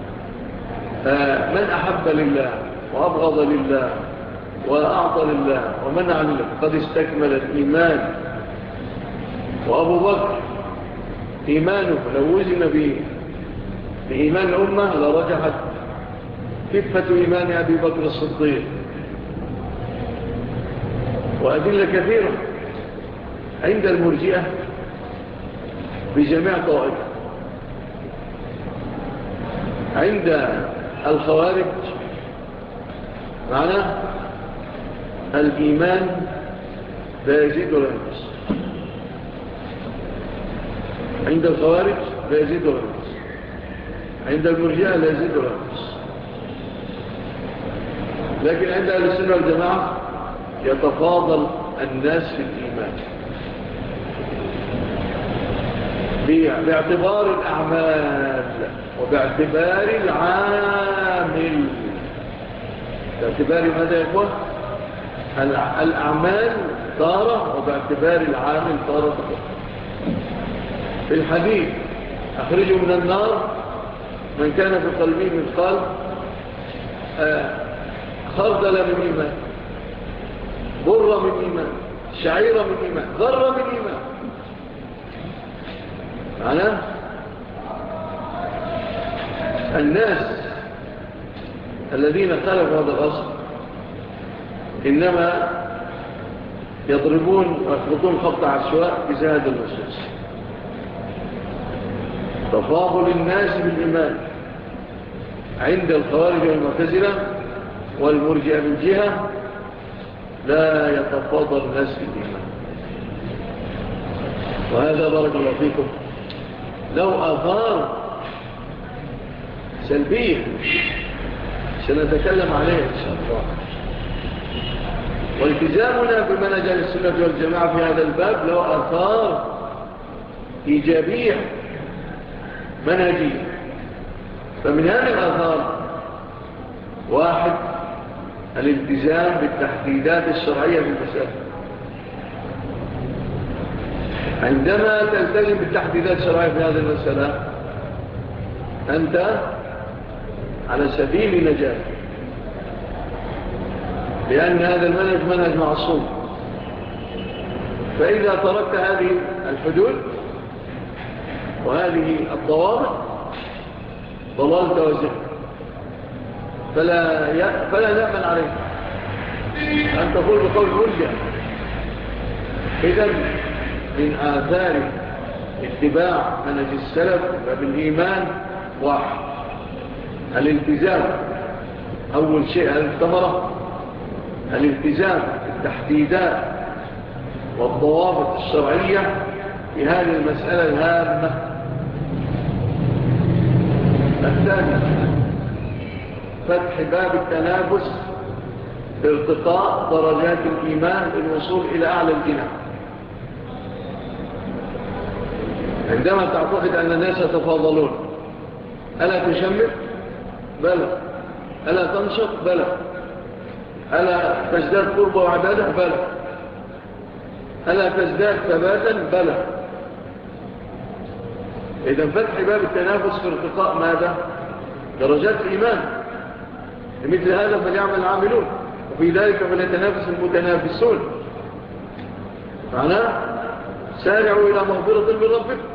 من أحب لله وأبغض لله وأعطى لله ومنع لله قد استكمل الإيمان. وأبو بكر إيمانه لو وزن بإيمان الأمة لرجحت كفة إيمان أبي بكر الصديق. وأدلة كثيرة عند المرجئة بجميع طوائف. عند الخوارج معناه الإيمان لا يزيد ولا ينقص. عند الخوارج لا يزيد ولا ينقص. عند المرجئة لا يزيد ولا ينقص. لكن عند أهل السنة والجماعة يتفاضل الناس في الإيمان باعتبار الأعمال وباعتبار العامل. باعتبار ماذا يقول؟ الأعمال طارة وباعتبار العامل طارة. في الحديث أخرجوا من النار من كان في قلبه مثقال خردل من إيمان، بر من إيمان، شعير من إيمان، ذرة من إيمان. معناه الناس الذين خالفوا هذا الأصل إنما يضربون ويخبطون خبط عشواء بزهد النصوص. تفاضل الناس بالإيمان عند الخوارج والمعتزلة والمرجئة من جهة لا يتفاضل الناس بالإيمان. وهذا بارك الله فيكم لو آثار سلبية سنتكلم عليها إن شاء الله. والتزامنا بمنهج السنة والجماعة في هذا الباب له آثار إيجابية منهجية. فمن هذه الآثار واحد الالتزام بالتحديدات الشرعية في المسألة. عندما تلتزم بالتحديدات الشرعية في هذه المسألة أنت على سبيل نجاة، لأن هذا المنهج منهج معصوم. فإذا تركت هذه الحدود وهذه الضوابط ضللت وزهد، فلا نأمن عليك. أن تقول بقول مرجع. إذن من آثار اتباع منهج السلف بالإيمان واحد: الالتزام. أول شيء الثمرة الالتزام بالتحديدات والضوابط الشرعية في هذه المسألة الهامة. الثاني فتح باب التنافس بارتقاء درجات الإيمان للوصول إلى أعلى الجنان. عندما تعتقد أن الناس يتفاضلون، ألا تشمل؟ بلى. ألا تنشط؟ بلى. ألا تزداد قربة وعبادة؟ بلى. ألا تزداد ثباتا؟ بلى. إذن فتح باب التنافس في ارتقاء ماذا؟ درجات الإيمان. لمثل هذا فليعمل العاملون، وفي ذلك فليتنافس المتنافسون. معناه سارعوا إلى مغفرة من ربكم.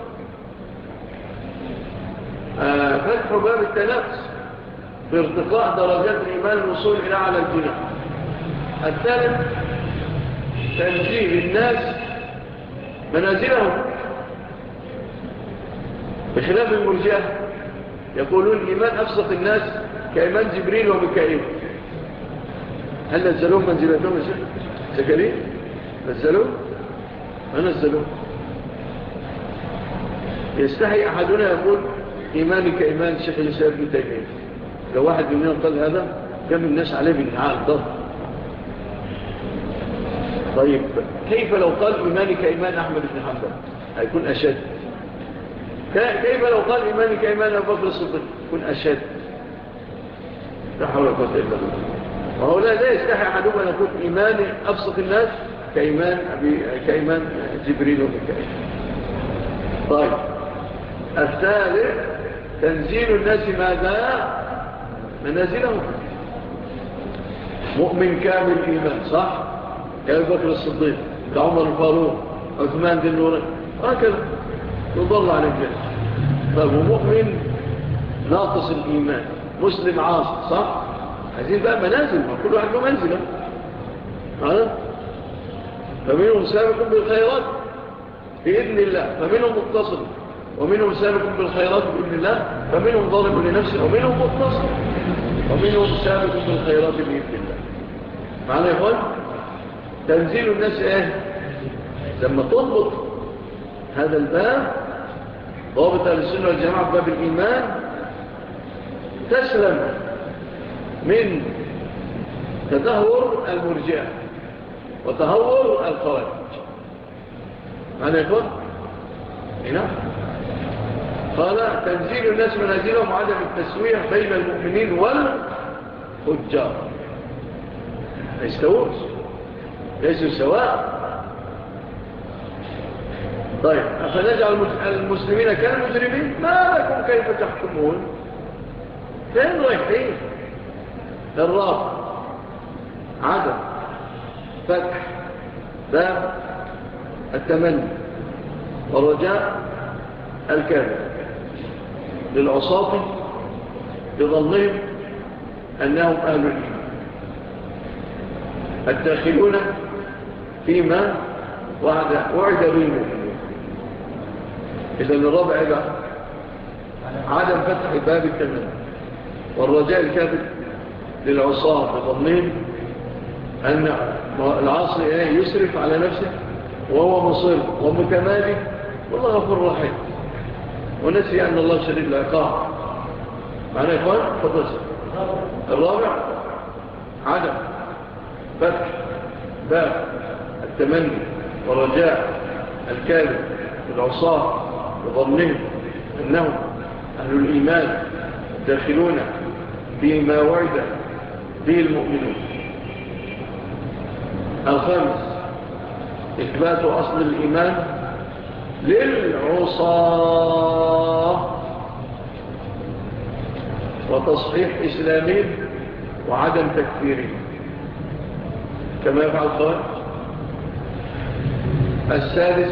فتح باب التنافس في ارتقاء درجات الإيمان الوصول إلى أعلى الجنة. الثالث تنزيل الناس منازلهم، بخلاف المرجئة يقولون الإيمان أفسق الناس كإيمان جبريل وميكائيل. هل نزلون منزلتهم زكريا؟ نزلون؟ ما نزلون. يستحي أحدنا يقول إيماني كإيمان شيخ الإسلام ابن تيمية. لو واحد مننا قال هذا كم الناس عليه بالنعال ضغط. طيب كيف لو قال إيماني كإيمان أحمد بن حنبل؟ هيكون أشد. كيف لو قال إيماني كإيمان أبو بكر الصديق؟ يكون أشد. لا حول ولا قوة إلا بالله. وهو لا يستحي أحدهم أن يقول إيماني أفسق الناس كإيمان جبريل وميكائيل. طيب الثالث تنزيل الناس ماذا؟ منازلهم. مؤمن كامل الإيمان، صح؟ كأبو بكر الصديق، كعمر الفاروق، عثمان ذي النورين، هكذا يضل عن الجنة. فهو مؤمن ناقص الإيمان، مسلم عاصي، صح؟ عايزين بقى منازل، كل واحد له منزله. فمنهم سابق بالخيرات بإذن الله، فمنهم متصل، ومنهم سابق بالخيرات بإذن الله، فمنهم ظالم لنفسه، ومنهم متصل، ومنهم سابق بالخيرات بإذن الله. معنى يا إخوان تنزيل الناس إيه؟ لما تضبط هذا الباب ضابط أهل السنة والجماعة باب الإيمان تسلم من تدهور المرجئة وتهور الخوارج. معنى يا إخوان هنا قال تنزيل الناس منازلهم وعدم التسوية بين المؤمنين والفجار. لا يستوون، ليسوا سواء. طيب أفنجعل المسلمين كالمجرمين؟ ما لكم كيف تحكمون؟ فين رايحين؟ الرابع عدم فتح باب التمني والرجاء الكامل للعصاة بظنهم أنهم أهل الإيمان الداخلون فيما وعد بالمؤمنين. إذن الرابع بقى عدم فتح باب التمني والرجاء الكامل للعصاة بظنهم أن العاصي يسرف على نفسه وهو مصر ومتمادي والله غفور رحيم، ونسي أن الله شديد العقاب. معنى يا إخوان فضل. الرابع عدم فتح باب التمني ورجاء الكاذب العصاة بظنهم أنهم أهل الإيمان داخلون بما وعد به المؤمنون. الخامس إثبات أصل الإيمان للعصاة وتصحيح إسلامهم وعدم تكفيرهم كما يفعل الخوارج. السادس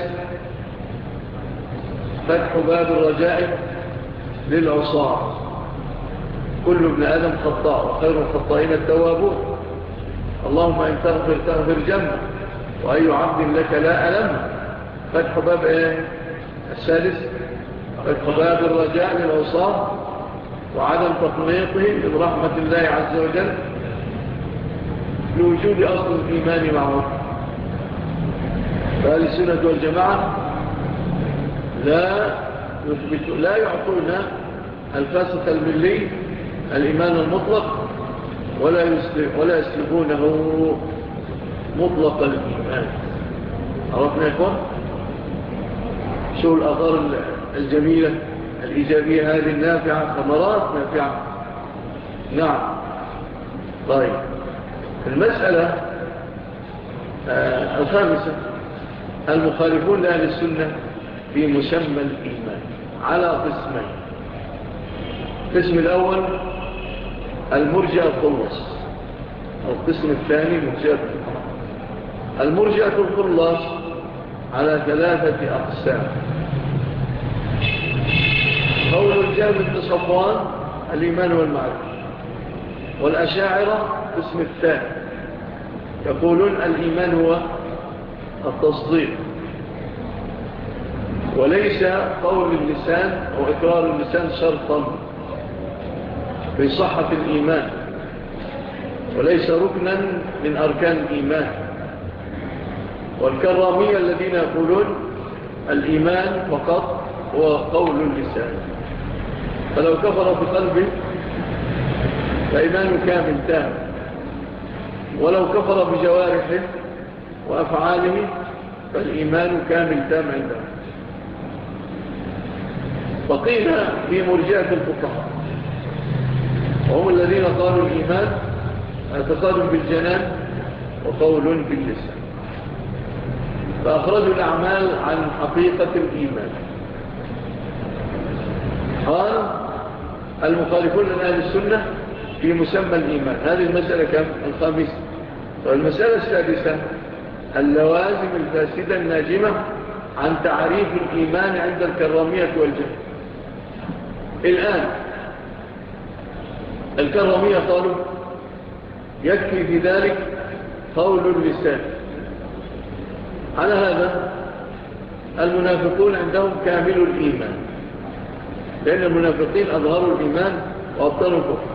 فتح باب الرجاء للعصاة. كل ابن آدم خطاء وخير الخطائين التوابون. اللهم إن تغفر جنبه، وأي عبد لك لا ألم. فتح باب الثالث، فتح باب الرجاء للأوصاف وعدم تقنيطه من رحمة الله عز وجل لوجود أصل الإيمان معه. فأهل السنة والجماعة لا يعطون الفاسق الملي الإيمان المطلق ولا يسلبونه مطلق الإيمان. عرفنا يا إخوان؟ شو الآثار الجميلة الإيجابية هذه النافعة، ثمرات نافعة. نعم. طيب، المسألة الخامسة، المخالفون لأهل السنة في مسمى الإيمان على قسمين. القسم الأول المرجئة الخلص، والقسم الثاني مرجئة الخلص. المرجئة الخلص على 3 أقسام. قول الجهم بن صفوان الإيمان والمعرفة، والأشاعرة القسم الثاني يقولون الإيمان هو التصديق، وليس قول اللسان أو إقرار اللسان شرطا في صحة الإيمان، وليس ركنا من أركان الإيمان. والكرامية الذين يقولون الإيمان فقط هو قول اللسان، فلو كفر في قلبه فإيمانه كامل تام، ولو كفر بجوارحه وأفعاله فالإيمان كامل تام عنده. فقيل في مرجئة الفقهاء، وهم الذين قالوا الإيمان اعتقاد بالجنان وقول باللسان، فأخرجوا الأعمال عن حقيقة الإيمان. قال المخالفون لأهل السنة في مسمى الإيمان. هذه المسألة كم؟ الخامسة. والمسألة السادسة اللوازم الفاسدة الناجمة عن تعريف الإيمان عند الكرامية والجهل. الآن الكرامية قالوا يكفي في ذلك قول اللسان. على هذا المنافقون عندهم كامل الإيمان، لأن المنافقين أظهروا الإيمان وأبطلوا الكفر.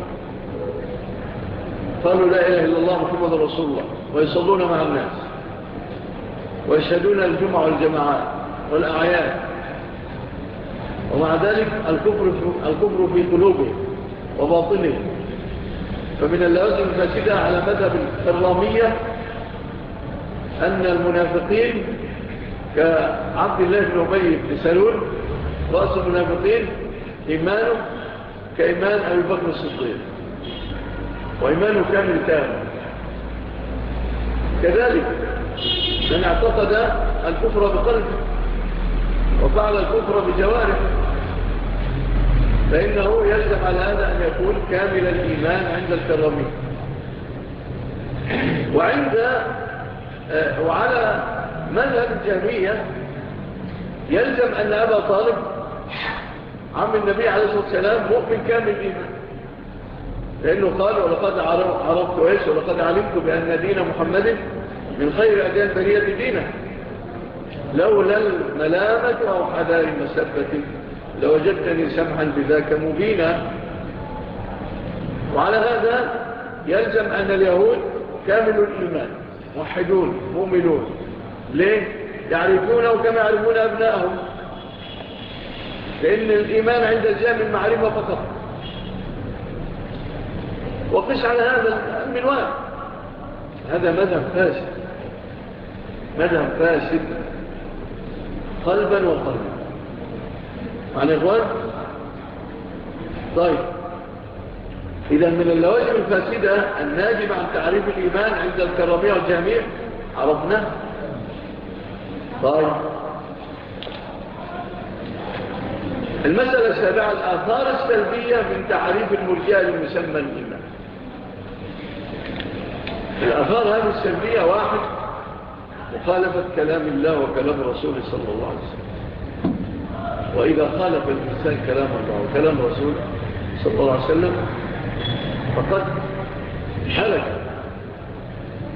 قالوا لا إله إلا الله محمد رسول الله، ويصلون مع الناس، ويشهدون الجمعة والجماعات والأعياد، ومع ذلك الكفر في قلوبهم وباطنهم. فمن اللوازم الفاسدة على مذهب الكرامية أن المنافقين كعبد الله بن أبي بن سلول رأس المنافقين إيمانه كإيمان أبي بكر الصديق، وإيمانه كامل تام. كذلك من اعتقد الكفر بقلبه وفعل الكفر بجوارحه فإنه يلزم على هذا أن يكون كامل الإيمان عند الكرامية. وعلى مذهب الجهمية يلزم أن أبا طالب عم النبي عليه الصلاة والسلام مؤمن كامل الإيمان، لأنه قال ولقد عرفت ولقد علمت بأن دين محمد من خير أديان برية دينه لولا الملامة أو حذار مسبة لوجدتني سمحا بذاك مبينا. وعلى هذا يلزم أن اليهود كامل الإيمان موحدون مؤمنون. ليه؟ يعرفونه كما يعرفون أبنائهم، لأن الإيمان عند الجامع المعرفة فقط. وقش على هذا المنوال. هذا مذهب فاسد، مذهب فاسد قلبا وقلبا. معنى إخوان؟ طيب، إذا من اللوازم الفاسدة الناجمة عن تعريف الإيمان عند الكرامية والجهمية عرفناه. طيب، المسألة السابعة الآثار السلبية من تعريف المرجئة لمسمى الإيمان. الآثار هذه السلبية: واحد، مخالفة كلام الله وكلام رسوله صلى الله عليه وسلم. وإذا خالف الإنسان كلام الله وكلام رسوله صلى الله عليه وسلم فقد هلك.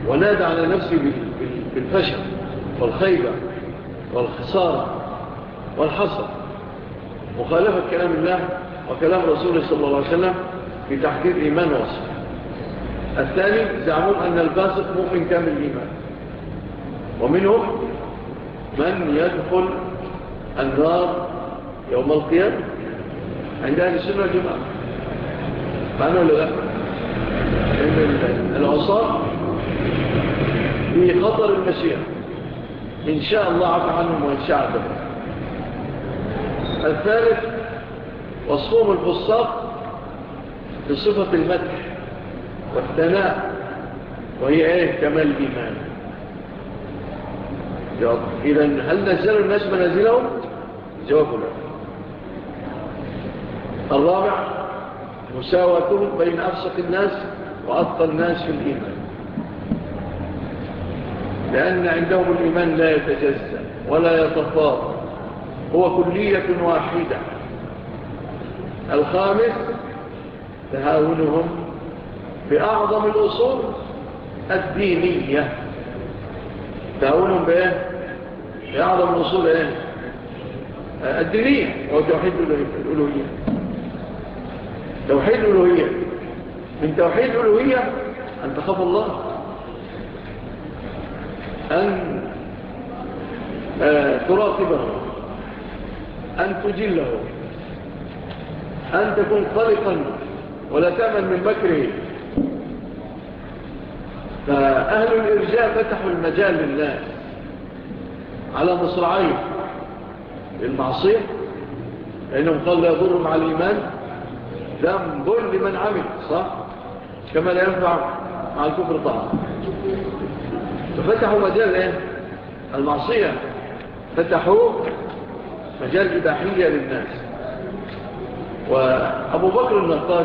ونادى على نفسه بالفشل والخيبة والخسارة والحصر، مخالفة كلام الله وكلام رسوله صلى الله عليه وسلم في تحديد إيمان وصف. الثاني زعمون أن الفاسق مؤمن كامل الإيمان، ومنهم من يدخل النار يوم القيامة عند أهل السنة والجماعة. معنى ولا لا؟ إن العصاة في خطر المسيح، إن شاء الله عفى عنهم وإن شاء عذبهم. الثالث وصفهم الفساق بصفة المدح والثناء، وهي كمال الإيمان. إذن هل نزلوا الناس منازلهم؟ جواب لا. الرابع مساواتهم بين أفسق الناس وأفضل الناس في الإيمان، لأن عندهم الإيمان لا يتجزأ ولا يتفاضل، هو كلية واحدة. الخامس تهاونهم بأعظم الأصول الدينية. تهاونهم بأعظم الأصول الدينية، هو توحيد الألوهية. توحيد الألوهية، من توحيد الألوهية أن تخاف الله، أن تراقبه، أن تجله، أن تكون قلقا ولا تأمن من مكره. فأهل الإرجاء فتحوا المجال لله على مصرعين: المعصية، لأنهم قال لا يضر مع الإيمان ذنب لمن عمل، صح؟ كما لا ينفع مع الكفر طاعة. ففتحوا مجال المعصية، فتحوا مجال إباحية للناس. وأبو بكر النقاش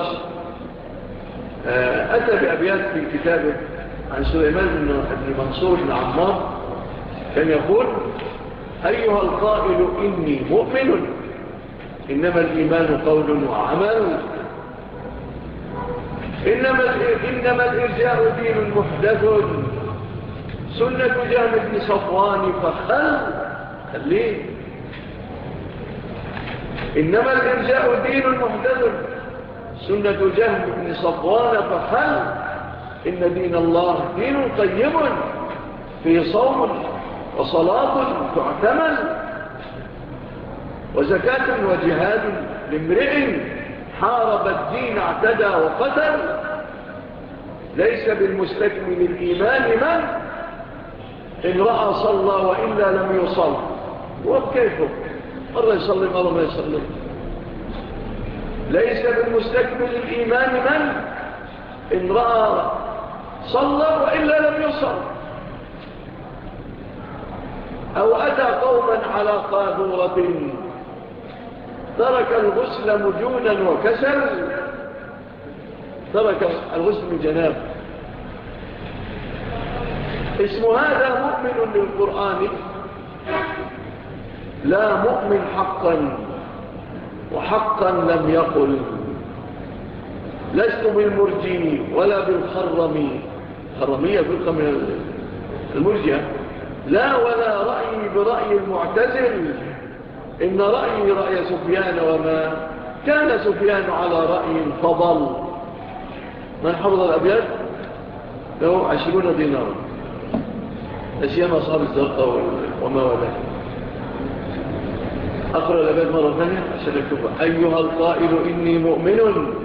أتى بأبيات في كتابه عن سليمان بن منصور بن عمار، كان يقول: أيها القائل إني مؤمن، إنما الإيمان قول وعمل، إنما الإرجاء دين محدث، سنة جهم بن صفوان خليه. إنما الإرجاء دين محدث، سنة جهم بن صفوان إن دين الله دين قيم، فيه صوم وصلاة تعتمل، وزكاة وجهاد لامرئ حارب الدين اعتدى وقتل، ليس بالمستكمل الإيمان من إن رأى صلى وإلا لم يصل. وكيفه مرة يصلي مرة ما يصلي. ليس بالمستكمل الإيمان من إن رأى صلى وإلا لم يصل، أو أتى قوما على قاذورة ترك الغسل مجونا وكسل. ترك الغسل من جناب. اسم هذا مؤمن للقرآن لا مؤمن حقا، وحقا لم يقل. لست بالمرجي ولا بالخرمي، خرمية فرقة من المرجئة، لا ولا رأيي برأي المعتزل، إن رأيي رأي سفيان، وما كان سفيان على رأي فضل. من حفظ الأبيات له 20 دينارا، أشياء أصحاب الزرقاء وما ولا. أقرأ الأبيات مرة ثانية عشان أكتبها. أيها القائل إني مؤمن،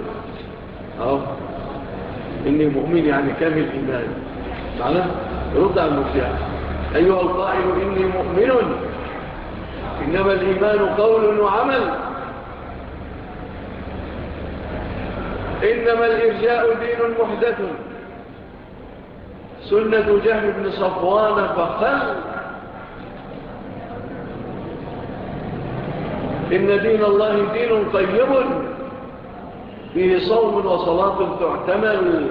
إني مؤمن يعني كامل إيمان، معنى يرد على المبتدع. أيها القائل إني مؤمن، إنما الإيمان قول وعمل، إنما الإرجاء دين محدث، سنة جهم بن صفوان إن دين الله دين قيم، فيه صوم وصلاة تعتمل.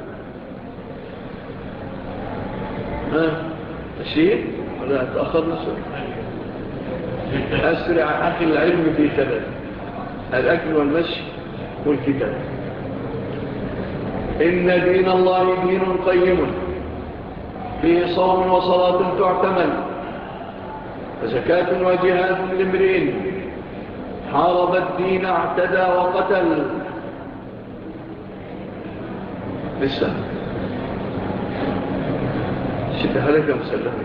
الشيء ولا تأخرنا شوي؟ أسرع أخي العلم في ثلاث: الأكل والمشي والكتاب. إن دين الله دين قيم، فيه صوم وصلاة تعتمل وزكاة وجهاد لامرئ حارب الدين اعتدى وقتل. لسه شبه لك مسلمين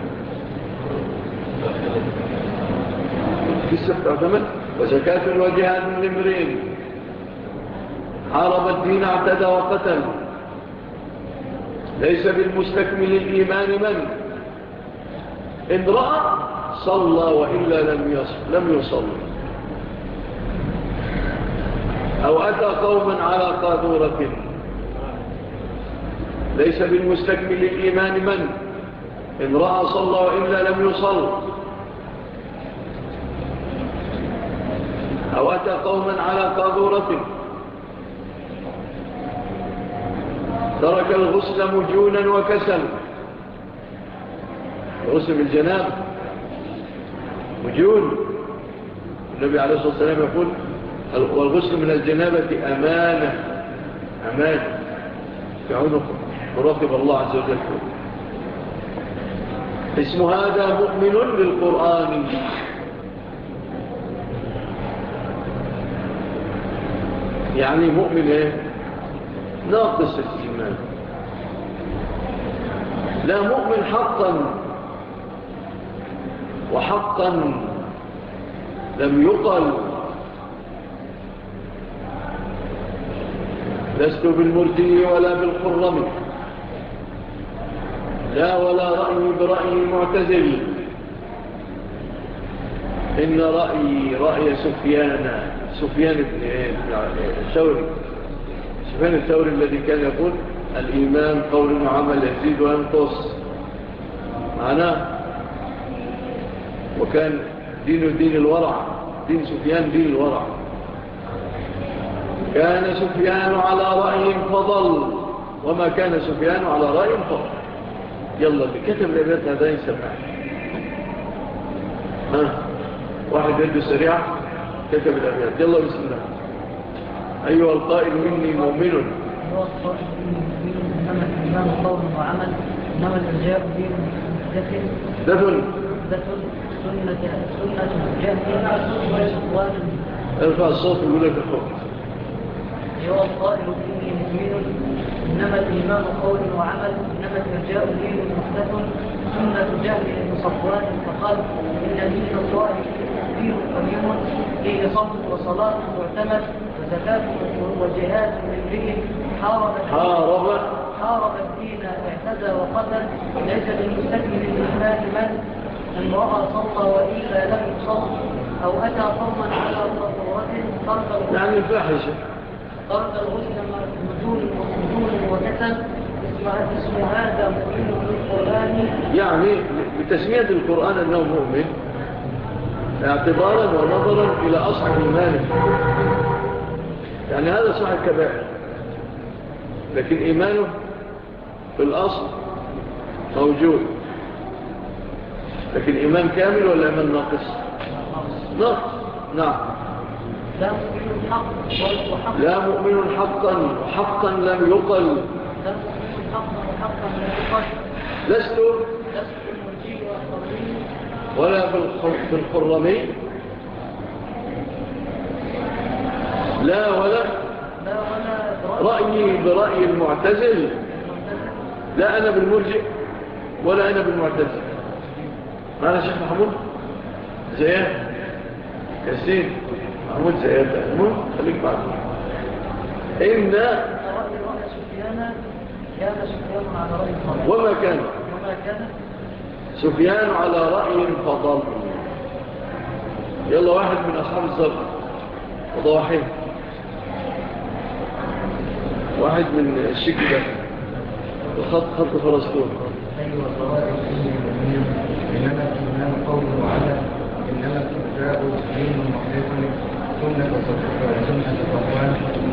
لسه تعتمل وزكاة وجهاد لامرئ حارب الدين اعتدى وقتل. ليس بالمستكمل الإيمان من إن رأى صلى وإلا لم يصلي أو أتى قوما على قاذورة. ليس بالمستكمل الإيمان من إن رأى صلى وإلا لم يصلي أو أتى قوما على قاذورة. ترك الغسل مجونا وكسل. غسل الجناب مجون. النبي عليه الصلاة والسلام يقول والغسل من الجنابة أمانة في عنق مراقب الله عز وجل. اسم هذا مؤمن للقرآن. يعني مؤمن ايه؟ ناقص الإيمان. لا مؤمن حقا وحقا لم يقل. لست بالمرجي ولا بالقرم لا ولا رأيي برأي المعتزل. إن رأي سفيان الثوري سفيان الثوري الذي كان يقول الإيمان قول وعمل يزيد وينقص معناه. وكان دين الورع. دين سفيان دين الورع. كان سفيان على رأي فضل وما كان سفيان على رأي فضل. يلا اللي كتب الأبيات هذا يسمع. واحد يده سريعة كتب الأبيات. يلا بسم الله. أيها القائل إني مؤمن. أيها القائل إني مؤمن إنما الإيمان قول وعمل إنما الإرجاء دين دفن سنة جهل صفوان. ارفع الصوت ويقول لك الحق. أيها القائل إني مؤمن إنما الإيمان قول وعمل إنما الإرجاء دين مختلف سنة جهل صفوان. فقال إن دين الله دين قديم فيه صوم وصلاة معتمد وزكاة وجهاد لامرئ حارب الدين اعتدى وقتل. ليس بالمستكمل الإيمان من رأى صلى وإلا لم يصل أو أتى قوما على قاذورة يعني الفاحشة ترك الغسل مجون وكسل. اسم هذا مؤمن بالقرآن. يعني بتسمية القرآن أنه مؤمن اعتبارا ونظرا إلى أصل إيمانه. يعني هذا صح الكبائر لكن إيمانه في الأصل موجود. لكن إيمان كامل ولا إيمان ناقص؟ ناقص. نعم. لا مؤمن حقا وحقا لم يقل. لست ولا بالخرمي لا ولا رأيي برأي المعتزل. لا أنا بالمرجئ ولا أنا بالمعتزل. معنا شيخ محمود زياد ياسين محمود زياد خليك معنا. إن وما كان سفيان على رأي فضل. يلا واحد من أصحاب الزرق وضواحين. واحد من الشكل ده خط فرسطون. أيوة الضوابط إنما الإيمان قول وعمل إنما الإرجاء دين محرم سنة صفوان.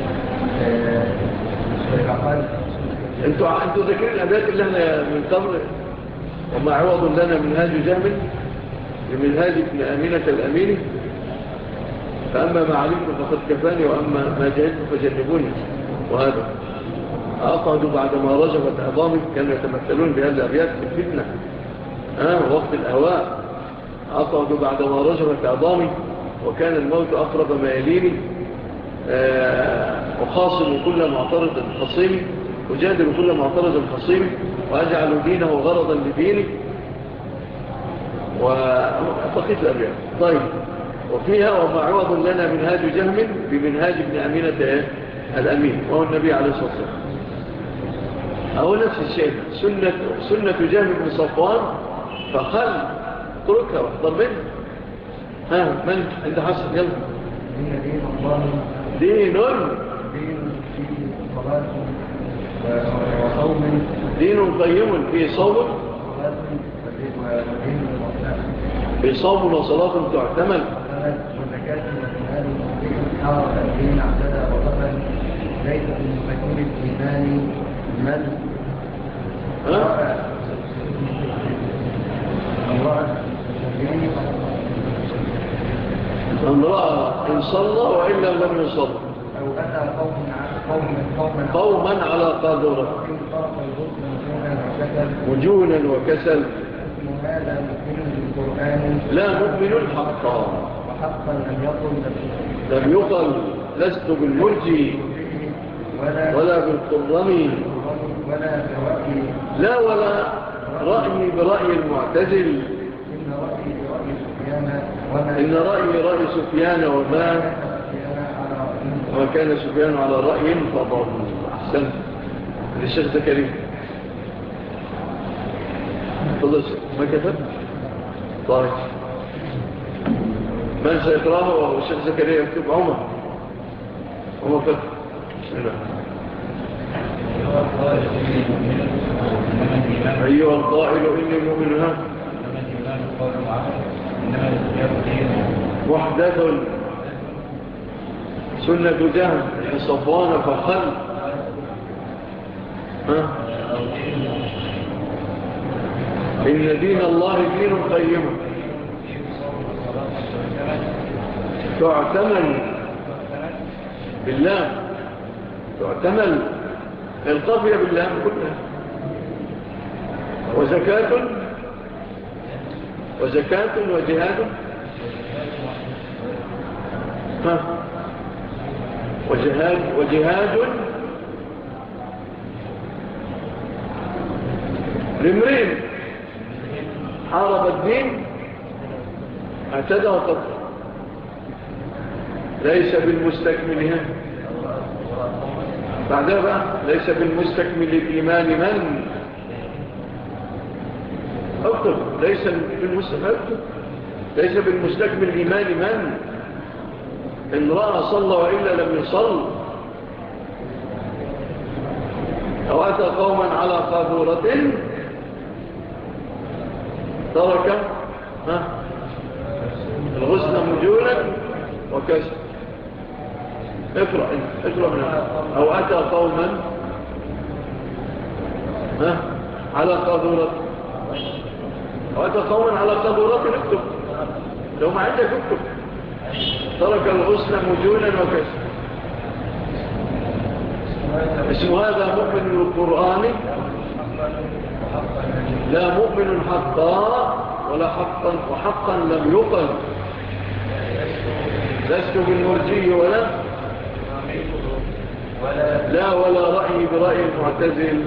انتوا ذاكرين الأبيات اللي احنا من قبل وما عوض لنا من هذه جهل من هذه ابن أمينة الأميني. فأما ما علمت فقد كفاني وأما ما جهلت فجنبوني. وهذا أقعد بعدما رجبت عظامي. كانوا يتمثلون بهذه الأبيات في الفتنة وقت الأهواء. أقعد بعدما رجبت عظامي وكان الموت أقرب ما يليني، أخاصم كل معترض خصيمي، أجادل كل معترض خصيمي، وأجعل دينه غرضا لديني. وبقيت الأبيات. طيب، وفيها وما عوض لنا منهاج جهم بمنهاج ابن أمينة الأمين وهو النبي عليه الصلاة والسلام. أو نفس الشيء سنة جهم بن صفوان فخل اتركها واحضر منها. من عند حسن؟ يلا. دين الله دين في صلاة وصوم، دين قيم في صوم، في صوم وصلاة تعتمل، وزكاة وجهاد حرف الدين اعتدى وطفل، ليس من مكين الإيمان من رأى إن صلى وإلا لم يصلى، أو أتى قوما على قادرة وجونا وكسل. هذا مؤمن بالقرآن لا مؤمن حقا، وحقا لم يقل لست بالمرجي ولا بالقرمي، لا ولا رأيي برأي المعتزل. إن رأيي رأي سفيان وما كان سفيان على رأي فضل. أحسن للشيخ زكريا. خلص ما كتب. طيب، من سيقرأه؟ وهو الشيخ زكريا يكتب. عمر كتب. بسم الله. أيها القائل إني مؤمنها محدث سنة جهم صفوان فخل. إن دين الله دين قيم تعتمل بالله، تعتمل القافية بالله كلها. وزكاة وجهاد وجهاد لمرين حارب الدين اعتدى وقتل، ليس بالمستكمل. بعدها بقى ليس بالمستكمل الإيمان من اكتب. ليس بالمستكمل الإيمان من إن رأى صلى وإلا لم يصل، أو أتى قوما على قاذورة ترك الغسل مجولا وكسر. اقرأ منها. أو أتى قوما على قاذورة، أو أتى قوما على قاذورة. اكتب لو ما عندك اكتب. ترك الغسل مجولا وكسر. اسم هذا مؤمن بالقرآن، لا مؤمن حقا ولا حقا، وحقا لم يقل. لست بالمرجي لا ولا رأيي برأي المعتزل.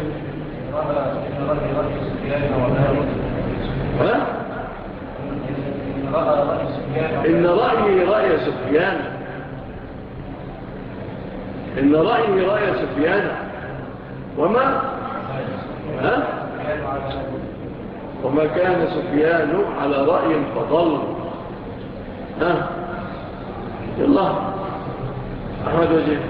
إن رأيي رأي سفيان، إن رأيي رأي سفيان وما كان سفيان على رأي فضل. يلا أحمد وجيه.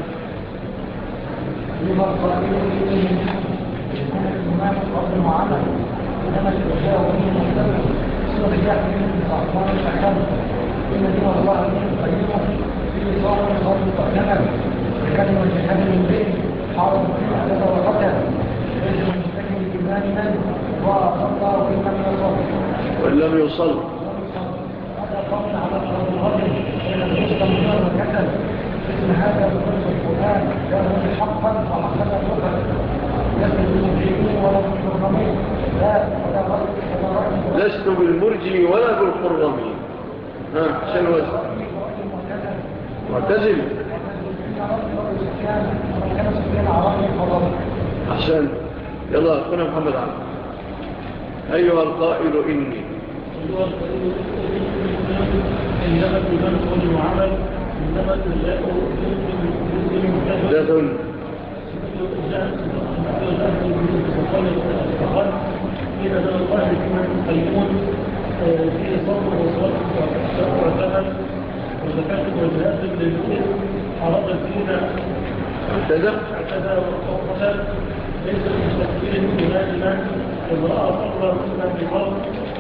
لما القائلون إليهم يكون الإمام قبل معامل إنما الإرجاء به مختلف سوى الجاء من الأحوال الأحكام. إن دين الله دين قيمة في صار الصوم تؤتمن بكلمة جهاد من بين حرم فيه أحدث وقتل ليس من مستكمل الإيمان من وصلى وإن لم يصل هذا قول على الرجل إلى المسلم من كسل. اسم هذا بكل القرآن له حقا وحقا يقل لست بالمرجي ولا بالقرمي. عشان وزن معتزل. عشان يلا أخونا محمد عام. أيها القائل إني إنما الإيمان قول وعمل إنما الجزاء لذن إلى ذا الواحد من قيمون فيه صبر وصلاة وعتمل وزكاة وجهات للمسلم أراد الدين اعتدى وقتل ليس المستقبلين بهاجما امرأة صبر مسلم بفضل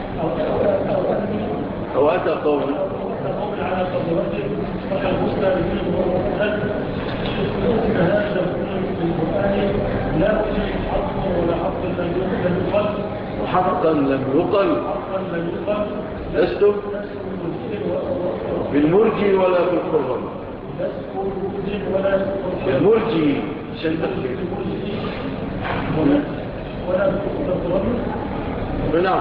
أو أتى قوم على قدرته وكالمسلم منه وقتل يسلون هذا في القرآن لا وجه حق ولا حق لم يقل وحقا لم يقل لست بالمرجي ولا بالقرم. بالمرجي شندق ولا بالقرم. نعم.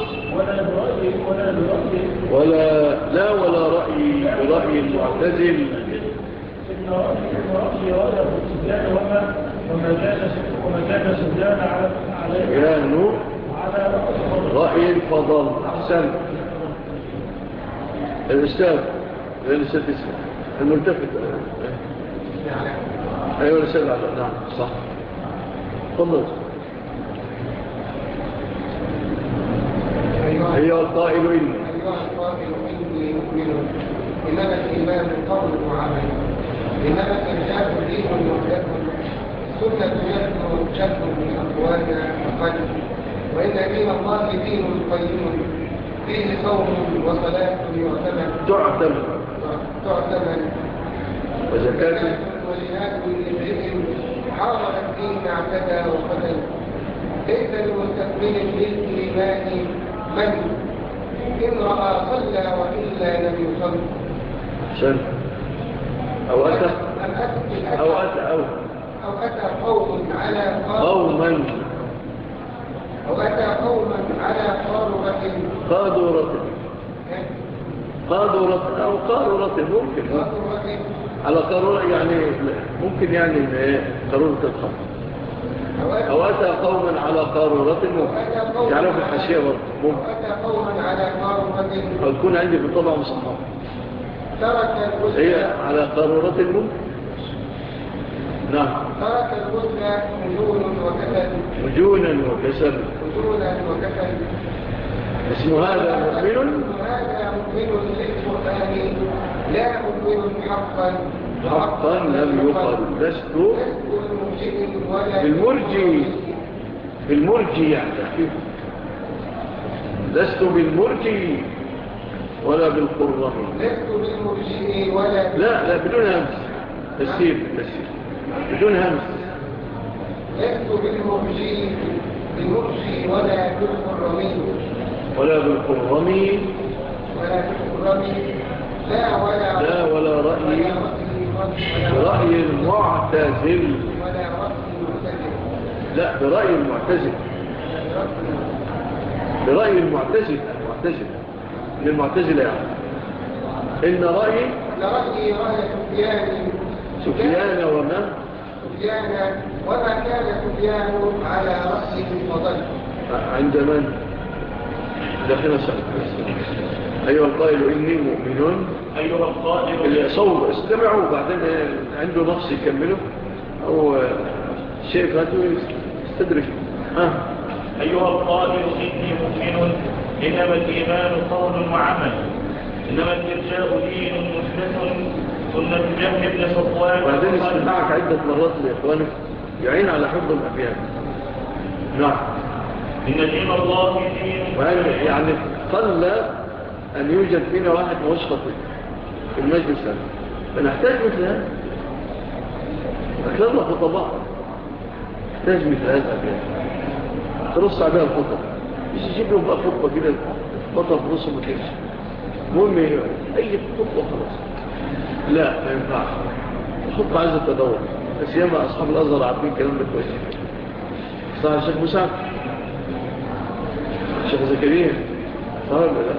ولا رأي برأي المعتزل. إن رأي رأيه سفيان وما كان سفيان عليه رأي الفضل. أحسن الأستاذ الملتفت. أيوة الأستاذ نعم صح. تفضل. أيها القائل إني مؤمن. إنما الإيمان قول وعمل. إنما الإرجاء دين محدث. سنة يذكر شك من أقوالنا وقلب. وإن دين الله دين قيم فيه صوم وصلاة تعتمد وزكاة وجهاد للجهل حارب الدين اعتدى وقتل. ليس لمستقبل بالإيمان من إن رأى صلى وإلا لم يصل. شن أو أتى قوم على قادرة أو قارورة ممكن على قارورة يعني ممكن يعني قارورة الخمر. أو أتى قوما على قارورة ممكن يعني في الحاشية ممكن أتى قوما على قارورة أو تكون عندي في الطبع مصحف هي على قارورة ممكن. نعم. ترك الغسل مجونا وكسل اسم هذا مؤمن للقرآن لا مؤمن حقا لم يقل. لست بالمرجي يعني لست بالمرجي ولا بالقرمي. لا بدون همس. تسير بدون همس. لست بالمرجي ولا بالقرمي لا ولا رأي المعتزل. لا برأي المعتزل. للمعتزلة يعني إن رأي سفيان وما كان سفيان على رأيه فضل. عند من؟ داخل السنة. أيها القائل إني مؤمن. أيها القائل الصوت استمعوا بعدين عنده نقص يكمله أو شيء فاتوا يستدرك. أيها القائل إني مؤمن. إنما الإيمان قول وعمل. إنما الإرجاء دين محدث. سنة جهل بن صفوان. بعدين استمعك عدة مرات لإخوانك يعين على حفظ الأبيان. نعم. إن دين الله دين يعني قل أن يوجد فينا واحد مشخص في المجلس هذا فنحتاج مثل هذا. أكثر خطباء نحتاج مثل هذا الأبيان ترص عليها الخطب مش يجيب لهم بقى خطبة كده بطل في رصه ما كانش مهم أي خطبة خلاص. لا ما ينفعش الخطبة عايزة تدور بس ياما أصحاب الأزهر عارفين كلام ده كويس. صح الشيخ مسعد الشيخ زكريا صح ولا لا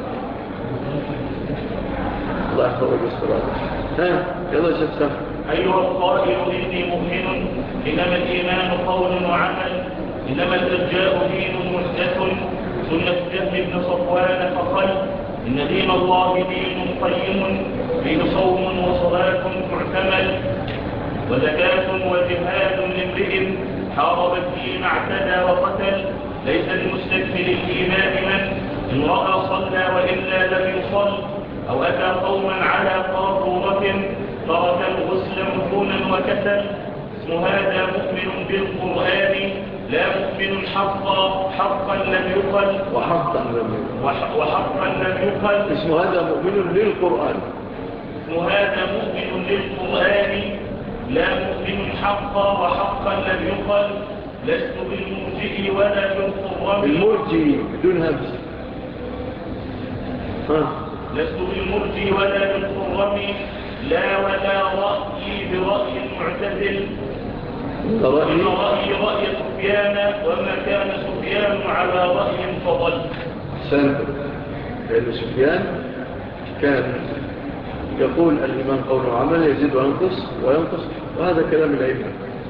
الله يحفظك الصلاة يلا يا شيخ سعد أيها القائل إني مؤمن إنما الإيمان قول وعمل إنما الإرجاء دين محدث سنة جهل بن صفوان فقال إن دين الله دين قيم فيه صوم وصلاة تعتمل وزكاة وجهاد لامرئ حارب الدين اعتدى وقتل ليس لمستكمل الإيمان من إن رأى صلى وإلا لم يصل أو أتى قوما على قارورة ترك الغسل مجونا وكسل اسم هذا مؤمن بالقرآن لا مؤمن حقا لم يقل وحقا لم يقل اسم هذا مؤمن للقرآن اسم هذا مؤمن للقرآن لا مؤمن حقا وحقا لم يقل لست بالمرجئ ولا بالقرآن المرجئ بدون همس لست بالمرجئ ولا بالقرآن لا ولا رأيي برأي معتدل رأي سفيان وما كان سفيان على رأي فضل سنة لأن سفيان كان يقول الإيمان قول وعمل يزيد وينقص وهذا كلام الأئمة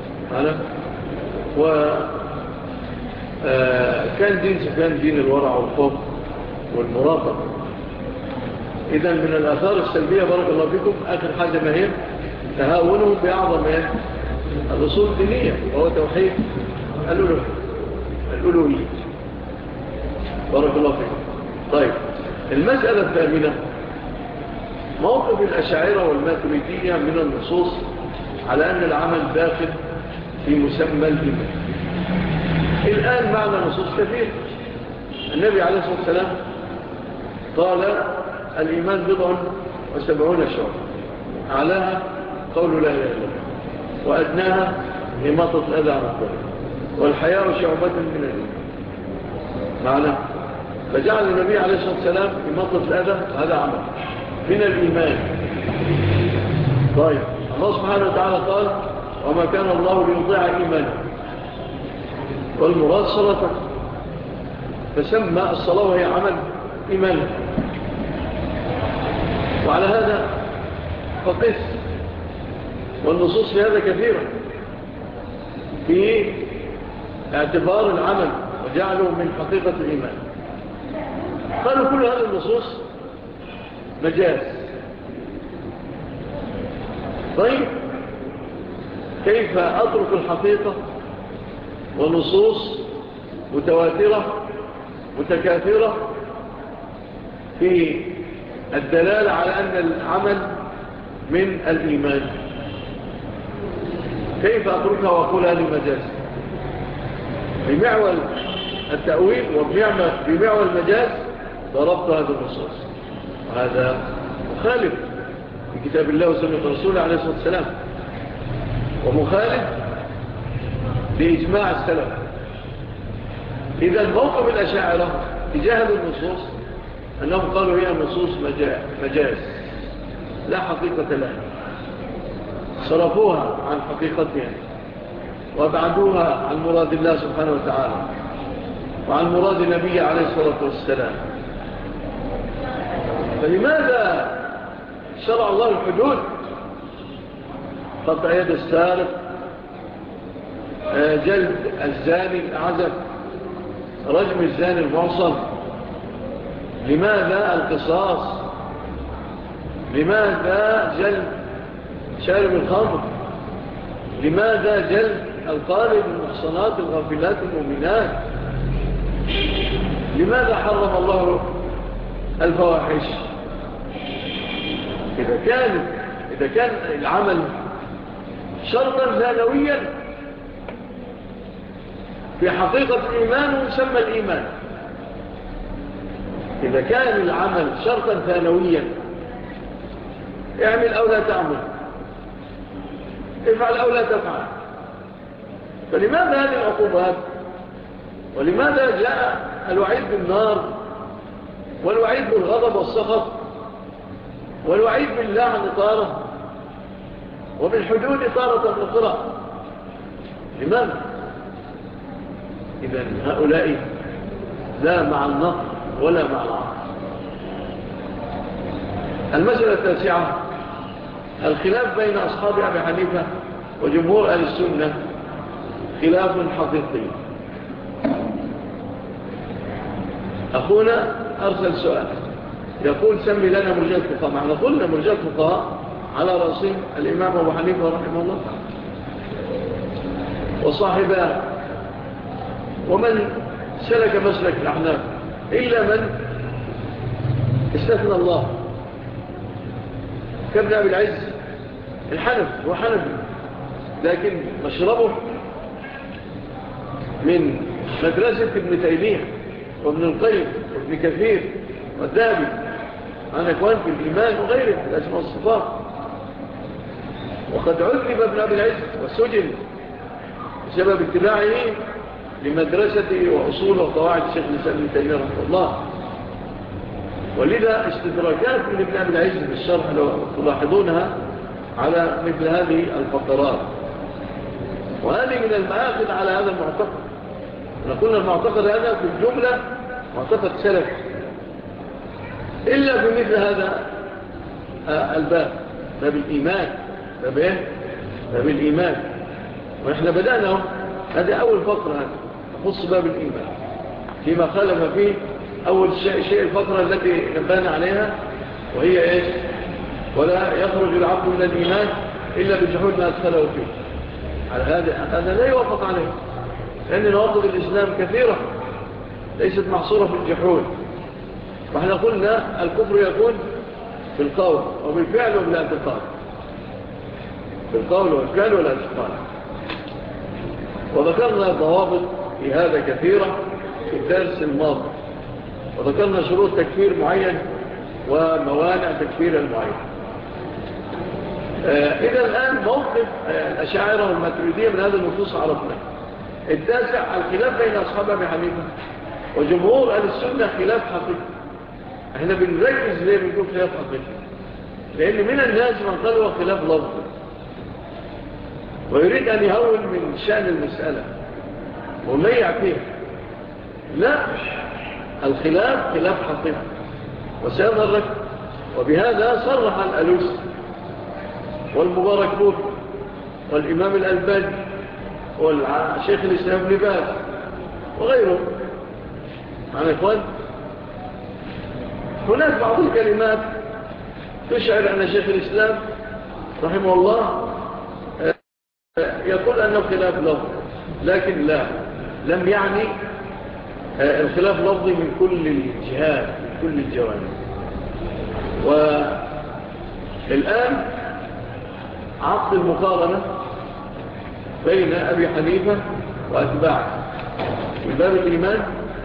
وكان دين سفيان دين الورع والخوف والمراقبة. إذن من الآثار السلبية بارك الله فيكم آخر حاجة ما هي تهاونه بأعظم الأصول الدينية وهو توحيد الألوهية بارك الله فيكم. طيب المسألة الثامنة موقف الأشاعرة والماتريدية من النصوص على أن العمل داخل في مسمى الإيمان. الآن معنا نصوص كثير. النبي عليه الصلاة والسلام قال الإيمان 70 شعبة أعلاها قول لا إله إلا الله وأدناها إماطة الأذى عن الطريق والحياء شعبة من الإيمان معنا. فجعل النبي عليه الصلاة والسلام إماطة الأذى هذا عمل من الإيمان. طيب الله سبحانه وتعالى قال وما كان الله ليضيع إيمانه والمراد صلاة فسمى الصلاة وهي عمل إيمانه. وعلى هذا فقس والنصوص في هذا كثيرة في اعتبار العمل وجعله من حقيقة الإيمان. قالوا كل هذه النصوص مجاز. طيب كيف أترك الحقيقة ونصوص متواترة متكاثرة في الدلالة على أن العمل من الإيمان؟ كيف أتركها وأقول هذه مجاز؟ بمعول التأويل وبمعول المجاز ضربت هذه النصوص وهذا مخالف في كتاب الله وسنة رسوله عليه الصلاة والسلام ومخالف لإجماع السلف. إذا موقف الأشاعرة تجاه النصوص أنهم قالوا هي النصوص مجاز لا حقيقة لها، صرفوها عن حقيقتها وابعدوها عن مراد الله سبحانه وتعالى وعن مراد النبي عليه الصلاة والسلام. فلماذا شرع الله الحدود؟ قطع يد السارق، جلد الزاني الأعزب، رجم الزاني المعصم. لماذا القصاص؟ لماذا جلد شارب الخمر؟ لماذا جلد القارب المحصنات الغافلات المؤمنات؟ لماذا حرم الله الفواحش؟ إذا كان العمل شرطا ثانويا في حقيقة الإيمان ويسمى الإيمان، إذا كان العمل شرطا ثانويا اعمل أو لا تعمل، افعل أو لا تفعل. فلماذا هذه العقوبات؟ ولماذا جاء الوعيد بالنار والوعيد بالغضب والسخط والوعيد باللعن طارة وبالحدود طارة أخرى؟ لماذا؟ إذن هؤلاء لا مع النقل ولا مع العقل. المسألة التاسعة الخلاف بين أصحاب أبي حنيفة وجمهور أهل السنة خلاف حقيقي. أخونا أرسل سؤال يقول سمي لنا مرجئة الفقهاء. معنا قلنا مرجئة الفقهاء على رأسهم الإمام أبو حنيفة رحمه الله وصاحبه ومن سلك مسلك الأحناف إلا من استثنى الله كابن أبي العز الحنف وحنفي، لكن مشربه من مدرسة ابن تيمية وابن القيم وابن كثير والذهبي عن أكوان في الإيمان وغيره في الأسماء والصفات. وقد عذب ابن أبي العز وسجن بسبب اتباعه لمدرسته وأصوله وقواعد الشيخ الإسلام ابن تيمية رحمه الله. ولذا استدراكات من ابن أبي العز بالشرح لو تلاحظونها على مثل هذه الفقرات، وهذه من المآخذ على هذا المعتقد. نقول المعتقد هذا في الجملة معتقد سلف إلا بمثل هذا الباب، باب الإيمان. باب الإيمان، ونحن بدأنا هذه أول فقرة تخص باب الإيمان فيما خالف فيه. أول شيء الفقرة التي نبهنا عليها وهي إيش؟ ولا يخرج العبد من الإيمان إلا بجحود ما أدخله فيه. على هذا لا يوافق عليه، لأن نواقض الإسلام كثيرة ليست محصورة في الجحود. وإحنا قلنا الكفر يكون في القول وبالفعل وبالاعتقاد، في القول والفعل والاعتقاد. وذكرنا ضوابط في هذا كثيرة في الدرس الماضي، وذكرنا شروط تكفير معين وموانع تكفير المعين. إذا الآن موقف الأشاعرة والماتريدية من هذا النصوص عرفنا. التاسع الخلاف بين أصحاب أبي حنيفة وجمهور أهل السنة خلاف حقيقي. احنا بنركز ليه بنقول خلاف حقيقي؟ لأن من الناس من قال هو خلاف لفظ ويريد أن يهون من شأن المسألة وميع فيها. لا، الخلاف خلاف حقيقي وسيظهر لك. وبهذا صرح الألوسي والمبارك فوري والإمام الألباني والشيخ الإسلام ابن باز وغيره. معنا إخوان، هناك بعض الكلمات تشعر أن شيخ الإسلام رحمه الله يقول أنه خلاف لفظ، لكن لا، لم يعني الخلاف لفظي من كل الجهات من كل الجوانب. والآن عقد المقارنة بين أبي حنيفة وأتباعه من باب الإيمان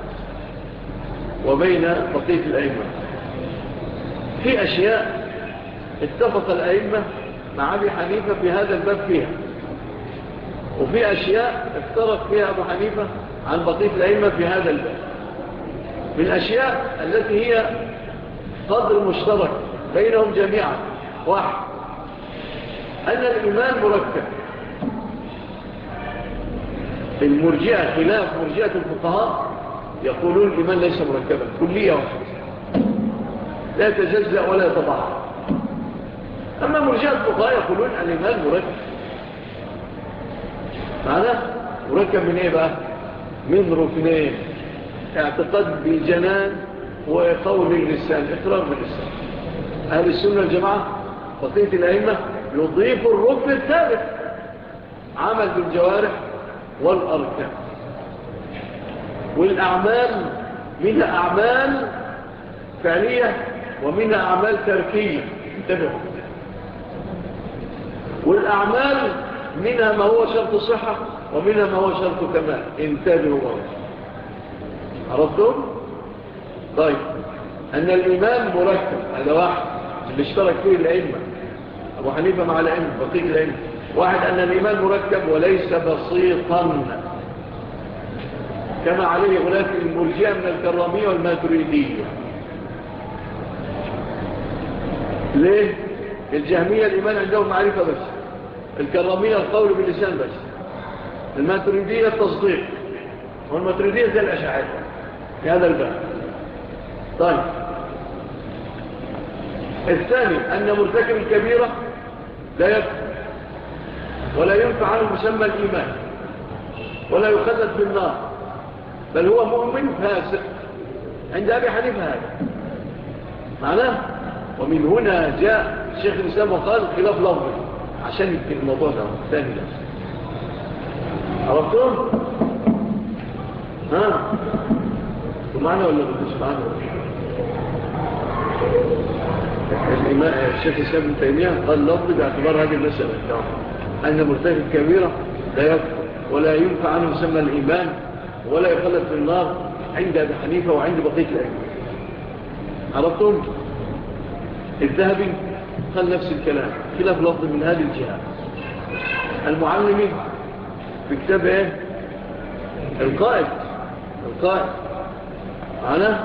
وبين بقية الأئمة. في أشياء اتفق الأئمة مع أبي حنيفة في هذا الباب فيها، وفي أشياء افترق فيها أبو حنيفة عن بقية الأئمة في هذا الباب. من الأشياء التي هي قدر مشترك بينهم جميعا واحد، أن الإيمان مركب. المرجئة خلاف مرجئة الفقهاء يقولون الإيمان ليس مركبا، كلية واحدة لا يتجزأ ولا يتضاعف. أما مرجئة الفقهاء يقولون الإيمان مركب. معناه مركب من إيه بقى؟ من ركنين: اعتقاد بالجنان وقول اللسان، إقرار باللسان. أهل السنة الجماعة بقية الأئمة يضيف الركن الثالث: عمل بالجوارح والأركان. والأعمال منها أعمال فعلية ومنها أعمال تركية، انتبهوا. والأعمال منها ما هو شرط صحة ومنها ما هو شرط كمال، انتبهوا برضه. عرفتم؟ طيب، أن الإيمان مركب، هذا واحد اللي اشترك فيه الأئمة أبو حنيفة مع الأئمة بقية الأئمة. واحد، أن الإيمان مركب وليس بسيطا كما عليه هناك المرجئة من الكرامية والماتريدية. ليه؟ الجهمية الإيمان عندهم معرفة بس، الكرامية القول باللسان بس، الماتريدية التصديق. والماتريدية زي الأشاعرة في هذا الباب. طيب الثاني أن مرتكب الكبيرة لا يكفر ولا ينفع عنه مسمى الإيمان ولا يخلد في النار، بل هو مؤمن فاسق عند أبي حنيفة هذا معناه. ومن هنا جاء شيخ الإسلام وقال خلاف لفظي عشان يكتب الموضوع ده الثاني ده. عرفتم؟ ها؟ معنا ولا مش معنا؟ الشيخ الإسلام ابن تيمية قال لفظي باعتبار هذه المسألة أن مرتكب كبيرة لا يكفر ولا ينفع عنه يسمى الإيمان ولا يخلد في النار عند أبي حنيفة وعند بقية الأئمة. عرفتم؟ الذهبي قال نفس الكلام خلاف لفظ من هذه الجهة. المعلمي في كتاب ايه؟ القائد معنا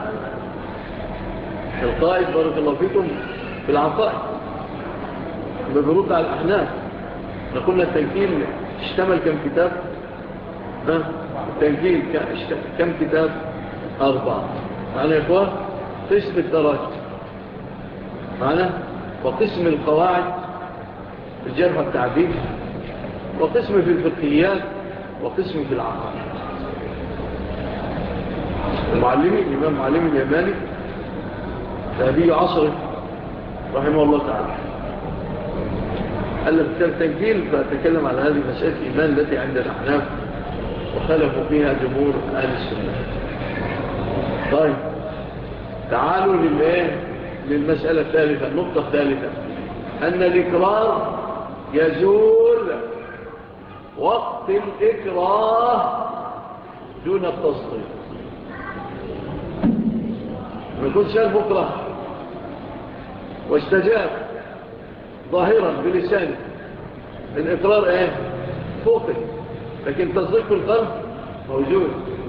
القائد بارك الله فيكم في العقائد بيرد على الأحناف. قلنا التنكيل اشتمل كم كتاب؟ التنكيل كم كتاب؟ 4 معنا يا إخوان. قسم الدرجة معنا وقسم القواعد في الجرح والتعديل وقسم في الفقهيات وقسم في العقائد. الإمام معلمي اليماني ذهبي عصره رحمه الله تعالى ألف كتاب تنكيل فتكلم على هذه مسألة الإيمان التي عند الأحناف وخلفوا فيها جمهور أهل السنة. طيب تعالوا للمسألة الثالثة، النقطة الثالثة أن الإكرار يزول وقت الإكراه دون التصديق. ما يكون شاف مكره واستجاب ظاهرا بلسانه الإقرار فوقه، لكن تصديق في القلب موجود.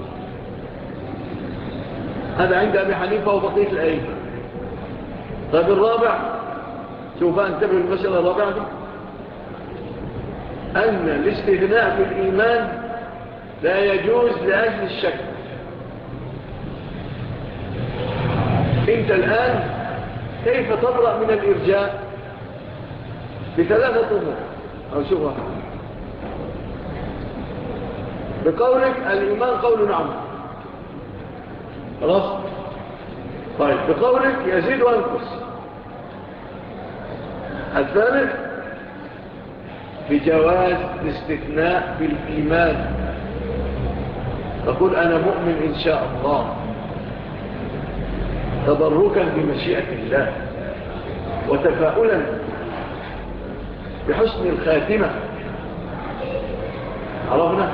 هذا عند أبي حنيفة وبقية الأئمة. طيب الرابع، سوف أنتبه المسألة الرابعة دي، أن الاستثناء في الإيمان لا يجوز لأجل الشك. أنت الآن كيف تبرأ من الإرجاء؟ بثلاثة أمور أو شوفها. بقولك الإيمان قول عام، خلاص. طيب بقولك يزيد وينقص. الثالث بجواز الاستثناء في الإيمان، تقول أنا مؤمن إن شاء الله تبركا بمشيئة الله وتفاؤلا بحسن الخاتمة. عرفنا؟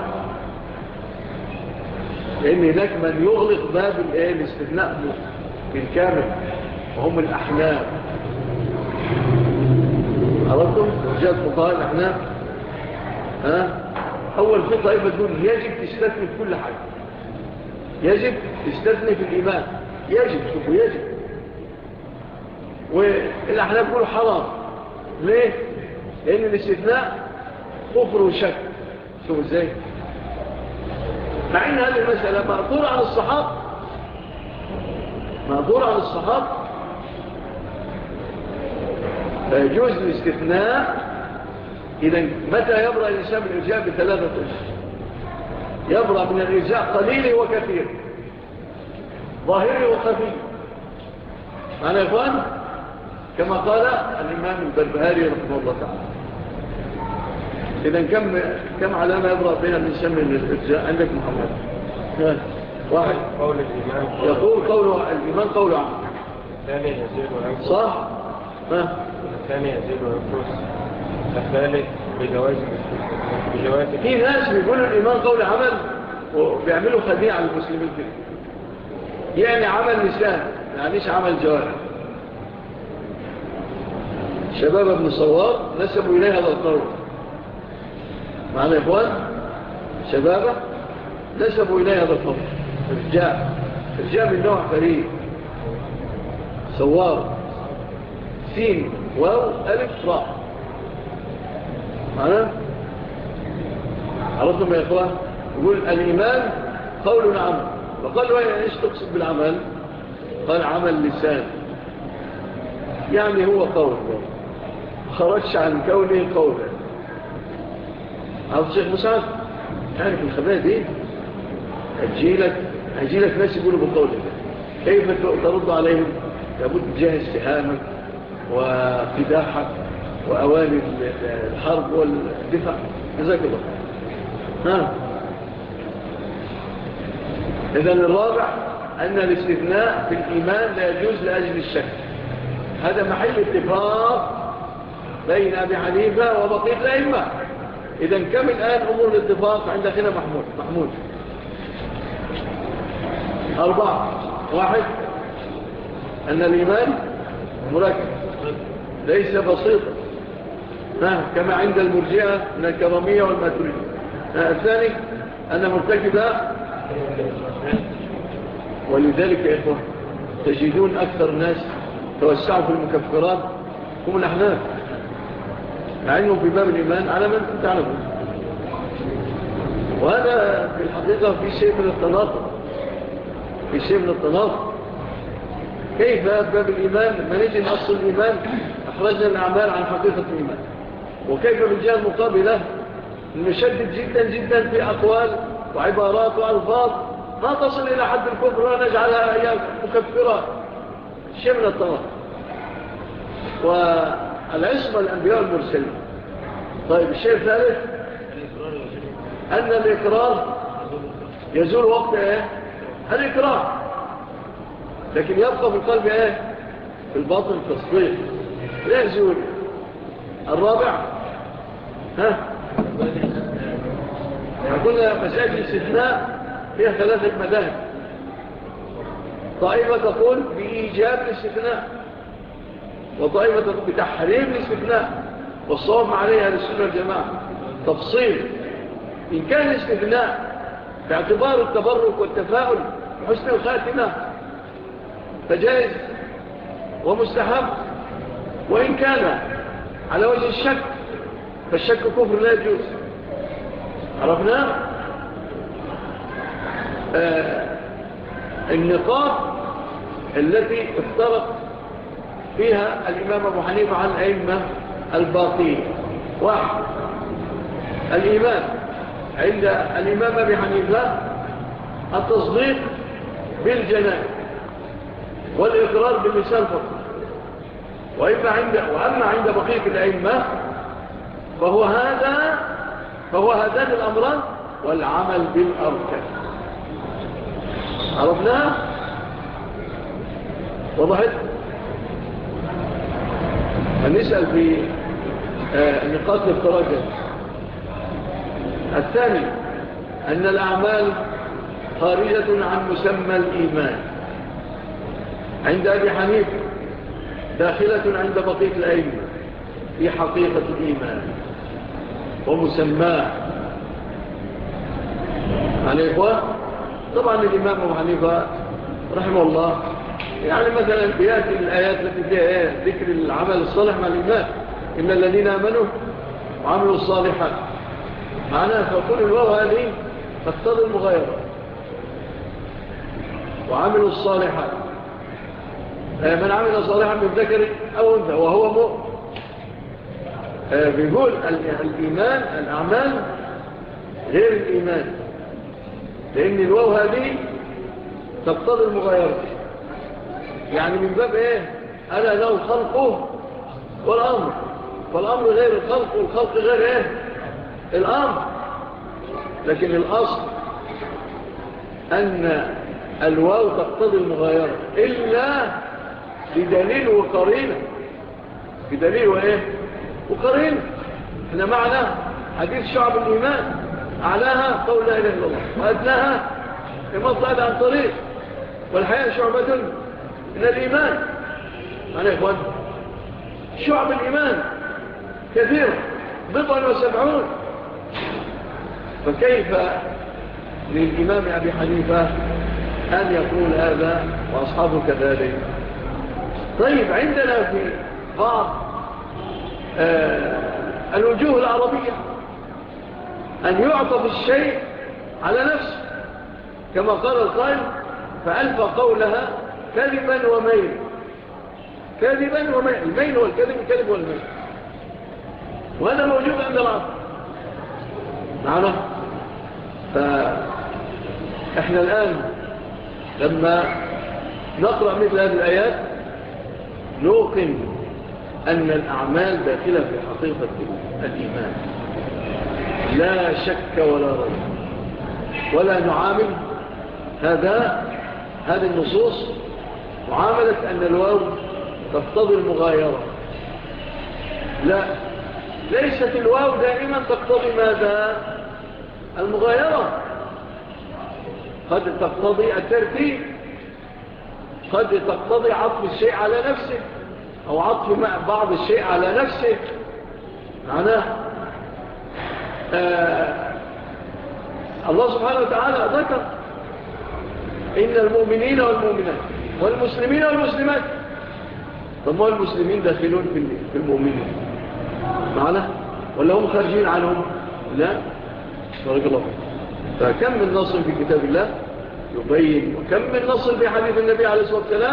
لأن هناك من يغلق باب الاستثناء بالكامل وهم الأحناف. عرفتم؟ رجال فقهاء الأحناف أول في طائفة تقول يجب تستثني في كل حاجة، يجب تستثني في الإيمان، يجب شوفوا يجب. والأحناف يقولوا حرام. ليه؟ لأن الاستثناء كفر وشك. شوفوا ازاي؟ مع ان هذه المسألة مأثورة عن الصحابة، مأثورة عن الصحابة، فيجوز الاستثناء. إذا متى يبرأ الإنسان من الإرجاء؟ بثلاثة أشياء. يبرأ من الإرجاء قليل وكثير، ظاهري وخفي. معنى يا إخوان كما قال الإمام البربهاري رحمه الله تعالى. إذن كم علامة يبرأ بها الإنسان من الإرجاء عندك محمد؟ واحد، قول الإيمان يقول قول الإيمان قول عام. الثاني يزيد وينقص. صح. الثاني يزيد وينقص. الثالث بجواز. في ناس بيقولوا الإيمان قول عمل وبيعملوا خديعة على المسلمين كده، يعني عمل لسان يعنيش عمل جوارح. شباب ابن صوار نسبوا إليه هذا القول. معنا يا إخوان؟ شباب نسبوا إليه هذا القول. الرجاء من نوع فريق. صوار سين واو ألف راء. معنا؟ عرفتم يا إخوان؟ يقول الإيمان قول عمل. فقال له إيش تقصد بالعمل؟ قال عمل لسان، يعني هو قول، خرجش عن كونه قولا. عبد الشيخ مسعد يعني في الخبايا دي هجيلك ناس يقولوا بقولك، كيف ترد عليهم؟ لابد تجهز سهامك وقداحك وأواني الحرب والدفاع. جزاك الله. إذن الرابع أن الاستثناء في الإيمان لا يجوز لأجل الشك. هذا محل اتفاق بين أبي حنيفة وبقية الأئمة. إذن كم الآن أمور الاتفاق عند أخينا محمود؟ 4. 1 أن الإيمان مركب ليس بسيطا كما عند المرجئة من الكرامية والماتريدية. 2 أن مرتكبة، ولذلك يا إخوة تجدون أكثر الناس توسعوا في المكفرات هم الأحناف، مع أنهم في باب الإيمان على من تعلمون. وهذا في الحقيقة في شيء من التناقض. كيف باب الإيمان ما نجي نأصل الإيمان أخرجنا الأعمال عن حقيقة الإيمان، وكيف بالجهة المقابلة نشدد جدا جدا في أقوال وعبارات وألفاظ ما تصل إلى حد الكفر ونجعلها هي مكفرة. شيء من التناقض. والعصمة الأنبياء والمرسلين. طيب الشيء الثالث أن الإقرار يزول وقت الإقرار، لكن يبقى في القلب في الباطن التصديق لا يزول. الرابع قلنا مسائل الاستثناء فيها 3 مذاهب. طائفة تقول بإيجاب الاستثناء، وطائفة تقول بتحريم الاستثناء، والصواب عليها للسنة والجماعة تفصيل. إن كان الاستثناء باعتبار التبرك والتفاؤل وحسن الخاتمة فجائز ومستحب، وإن كان على وجه الشك فالشك كفر لا يجوز. عرفنا النقاط التي افترق فيها الإمام أبو حنيفة عن الأئمة الباقين. 1 الإيمان عند الإمام أبي حنيفة التصديق بالجنان والإقرار باللسان فقط، وأما عند بقية الأئمة فهو هذان الأمران والعمل بالأركان. عرفناها؟ وضحت؟ هنسأل في نقاط الافتراق. الثاني أن الأعمال خارجة عن مسمى الإيمان عند أبي حنيفة، داخلة عند بقية الأئمة في حقيقة الإيمان ومسماه. يعني إخوة طبعا الإمام أبو حنيفة رحمه الله يعني مثلا بيأتي الآيات التي فيها ذكر العمل الصالح مع الإيمان، إن الذين آمنوا وعملوا الصالحات معناها فقول الواو هذه تقتضي المغايرة. وعملوا الصالحات من عمل صالحا من ذكر أو أنثى وهو مؤمن. بيقول الإيمان الأعمال غير الإيمان، لأن الواو هذه تقتضي المغايرة. يعني من باب ألا له الخلق والأمر، فالأمر غير الخلق والخلق غير الأمر. لكن الأصل أن الواو تقتضي المغايرة إلا بدليل وقرينة. بدليل وقرينة. إحنا معنا حديث شعب الإيمان، أعلاها قول لا إله إلا الله وأدناها المطلع عن طريق، والحياة شعبة من الإيمان. أنا إخوان شعب الإيمان كثيرة 70. فكيف للإمام أبي حنيفة أن يقول هذا وأصحابه كذلك؟ طيب عندنا في بعض الوجوه العربية أن يعطف الشيء على نفسه. كما قال القائل فألف قولها كذبا وميل. كذبا وميل، الميل هو الكذب، الكذب هو الميل، وهذا موجود عند العرب معنا. فإحنا الآن لما نقرأ مثل هذه الآيات نوقن أن الأعمال داخلة في حقيقة الإيمان، لا شك ولا ريب، ولا نعامل هذه النصوص معاملة أن الواو تقتضي المغايرة. لا، ليست الواو دائما تقتضي ماذا؟ المغايرة. قد تقتضي الترتيب، قد تقتضي عطف الشيء على نفسه أو عطف بعض الشيء على نفسه. معناه الله سبحانه وتعالى ذكر إن المؤمنين والمؤمنات والمسلمين والمسلمات. طب المسلمين داخلون في المؤمنين معنا ولا هم خارجين عنهم؟ لا، بارك الله فيك. فكم من نص في كتاب الله يبين، وكم من نص في حديث النبي عليه الصلاة والسلام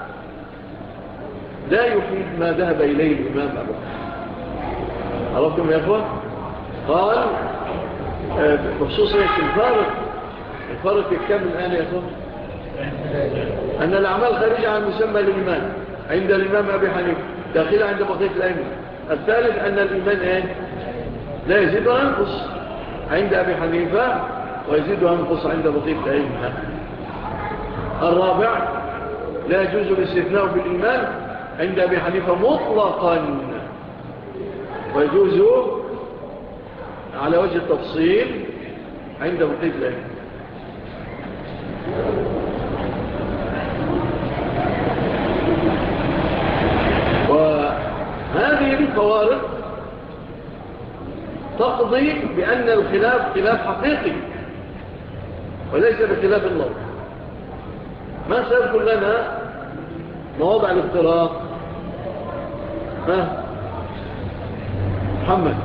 لا يفيد ما ذهب إليه الإمام أبو حنيفة. عرفتم يا أخوة؟ قال بخصوص الفارق كم الآن يا أخوة؟ أن الأعمال خارجة عن مسمى الإيمان عند الإمام أبي حنيفة، داخلة عند بقية الأئمة. الثالث أن الإيمان لا يزيد وينقص عند أبي حنيفة، ويزيد وينقص عند بقية الأئمة. الرابع لا يجوز الاستثناء بالإيمان عند أبي حنيفة مطلقا، ويجوز على وجه التفصيل عند بقية الأئمة. وهذه الفوارق تقضي بأن الخلاف خلاف حقيقي وليس بخلاف الله. ما سيذكر لنا مواضع الافتراق؟ محمد.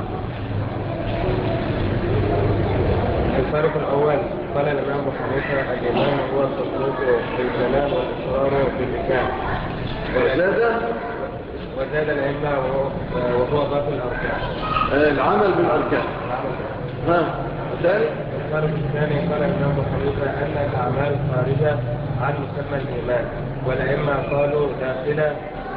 الفارق الأول قال الإمام أبو حنيفة الإيمان هو التصديق بالكلام والإقرار باللسان، وزاد الأئمة وهو باقي الأركان، العمل بالأركان. الثاني الفارق الثاني قال الإمام أبو حنيفة أن الأعمال خارجة عن مسمى الإيمان، والأئمة قالوا داخلة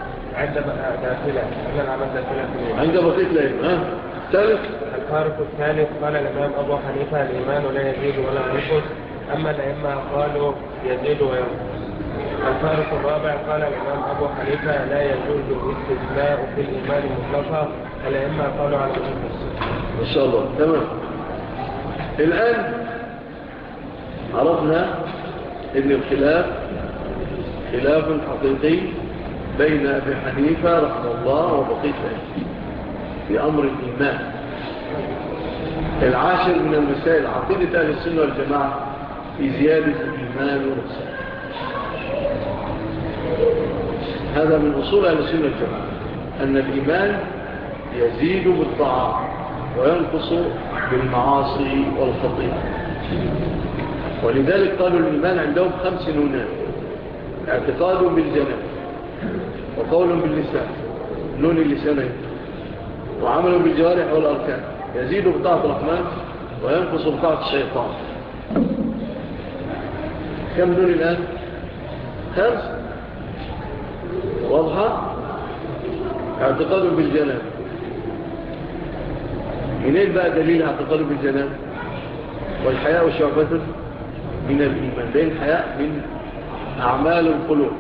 أن الأعمال داخلة في الإيمان عند بقية الأئمة. الثالث الفارق الثالث قال الإمام أبو حنيفة الإيمان لا يزيد ولا ينقص، أما الأئمة قالوا يزيد وينقص. الفارق الرابع قال الإمام أبو حنيفة لا يجوز الاستثناء في الإيمان مطلقا، الأئمة قالوا على النص. إن شاء الله تمام. الآن عرفنا أن الخلاف خلاف حقيقي بين أبي حنيفة رحمه الله وبقية الأئمة في أمر الإيمان. العاشر من المسائل عقيدة أهل السنة والجماعة في زيادة الإيمان والرسالة. هذا من أصول أهل السنة والجماعة، أن الإيمان يزيد بالطاعات وينقص بالمعاصي والخطيئة. ولذلك قالوا الإيمان عندهم 5 نونات: اعتقاد بالجنان، وقول باللسان، نون اللسانين، وعمل بالجوارح والأركان، يزيد بطاعة الرحمن وينقص بطاعة الشيطان. كم نون الآن؟ 5. واضحة؟ اعتقاد بالجنان. منين بقى دليل اعتقاد بالجنان؟ والحياء شعبة من الإيمان، لأن الحياء من أعمال القلوب.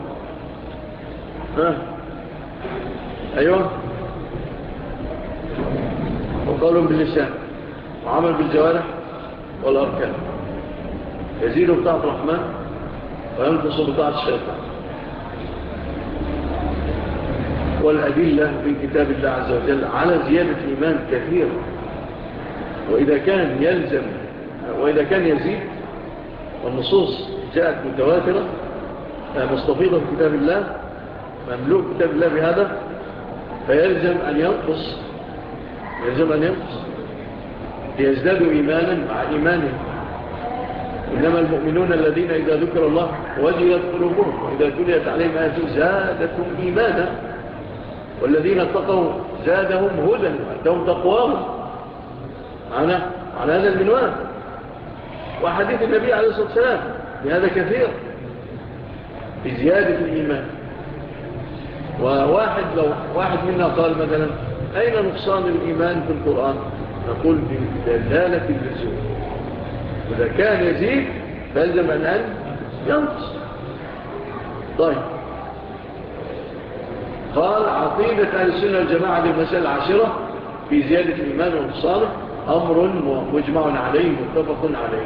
أيوه. وقول باللسان وعمل بالجوارح والأركان، يزيد بطاعة الرحمن وينقص بطاعة الشيطان. والأدلة من كتاب الله عز وجل على زيادة الإيمان كثيرة، وإذا كان يزيد والنصوص جاءت متواترة مستفيضة في كتاب الله، مملوك كتاب الله بهذا، فيلزم أن ينقص ليزدادوا إيمانا مع إيمانهم. إنما المؤمنون الذين إذا ذكر الله وجلت قلوبهم وإذا تليت عليهم آياته زادتهم إيمانا والذين اتقوا زادهم هدى وأتهم تقواهم على هذا المنوال. وحديث النبي عليه الصلاة والسلام بهذا كثير بزيادة الإيمان. وواحد لو واحد منا قال مثلا أين نقصان الإيمان في القرآن؟ نقول بدلالة اللزوم، وإذا كان يزيد فلزم أن ينقص. طيب، قال عقيدة أهل السنة والجماعة للمسألة العاشرة في زيادة الإيمان ونقصانه أمر مجمع عليه متفق عليه.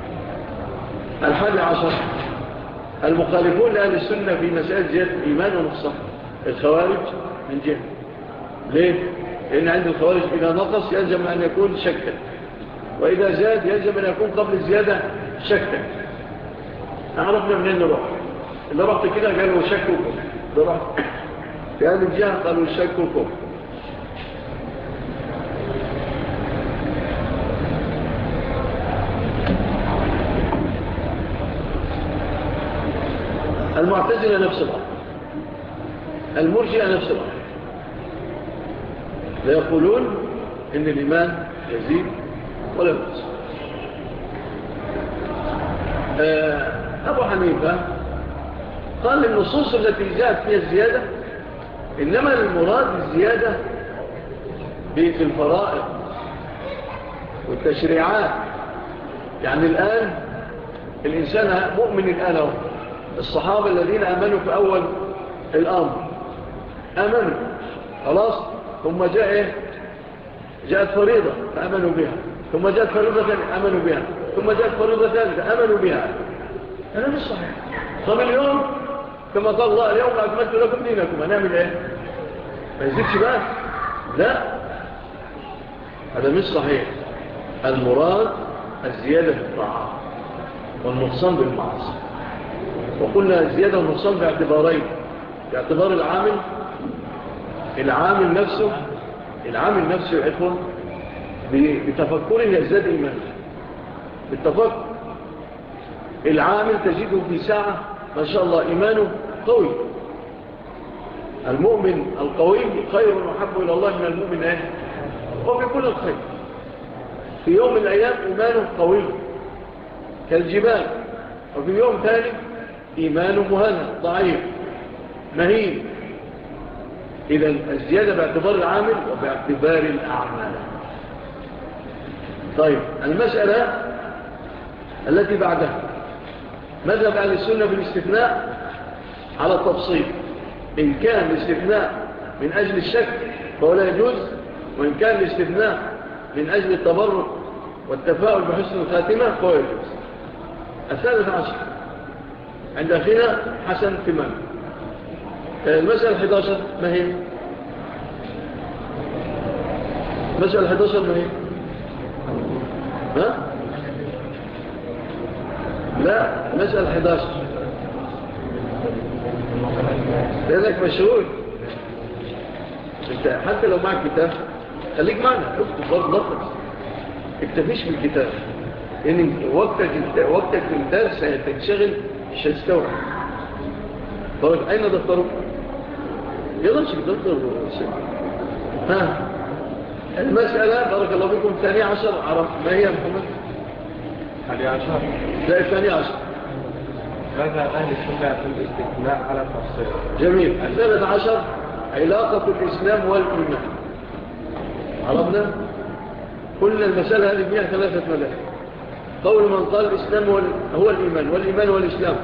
11 المخالفون لأهل السنة في مسألة زيادة الإيمان ونقصانه الخوارج من جهة. ليه؟ لأن عند الخوارج إذا نقص يلزم أن يكون شكا، وإذا زاد يلزم أن يكون قبل الزيادة شكا. عرفنا منين نروح؟ اللي رحت كده قالوا شككم، اللي رحت في هذه الجهة قالوا شككم. المعتزلة نفس الأمر، المرجئة نفس الأمر، لا يقولون إن الإيمان يزيد ولا ينقص. أبو حنيفة قال النصوص التي جاءت فيها الزيادة إنما المراد الزيادة في الفرائض والتشريعات. يعني الآن الإنسان مؤمن الآن، الصحابة الذين آمنوا في أول الأمر آمنوا خلاص، ثم جاءت فريضة فأمنوا بها، ثم جاءت فريضة آمنوا بها، ثم جاءت فريضة ثالثة آمنوا بها. هذا مش صحيح. طب اليوم كما قال الله اليوم أكملت لكم دينكم، هنعمل إيه؟ ما يزيدش بقى؟ لا، هذا مش صحيح. المراد الزيادة في الطاعات والنقصان بالمعاصي. وقلنا الزيادة والنقصان باعتبارين: باعتبار العامل نفسه يا إخوة بتفكره يزداد إيمانه بالتفكر. العامل تجده في ساعة ما شاء الله إيمانه قوي. المؤمن القوي خير وحب إلى الله من المؤمن وفي كل الخير. في يوم من الأيام إيمانه قوي كالجبال، وفي يوم ثاني إيمانه مهنة ضعيف مهين. إذا الزيادة باعتبار العامل وباعتبار الأعمال. طيب، المسألة التي بعدها مذهب أهل السنة بالاستثناء على التفصيل. إن كان الاستثناء من أجل الشك فهو لا يجوز، وإن كان الاستثناء من أجل التبرك والتفاؤل بحسن الخاتمة فهو يجوز. 13 عند أخينا حسن تمام. المسألة 11 ما هي؟ مسألة 11 ما هي؟ ها؟ لا، مسألة 11 لأنك مشغول. انت حتى لو معك كتاب خليك معنا، اكتب برضه نطلق، اكتفيش بالكتاب، لأن وقتك في الدرس هتنشغل مش هتستوعب. طيب، أين دفترك؟ يلا نشوف دفتر. ها، المسألة بارك الله فيكم 12 عرف ما هي محمد؟ 11 لا، 12 ماذا أهل السنة في الاستثناء على التفصيل. جميل. 13 علاقة الإسلام والإيمان. عرفنا؟ قلنا المسألة هذه فيها 3 مذاهب. قول من قال الإسلام هو الإيمان، والإيمان هو الإسلام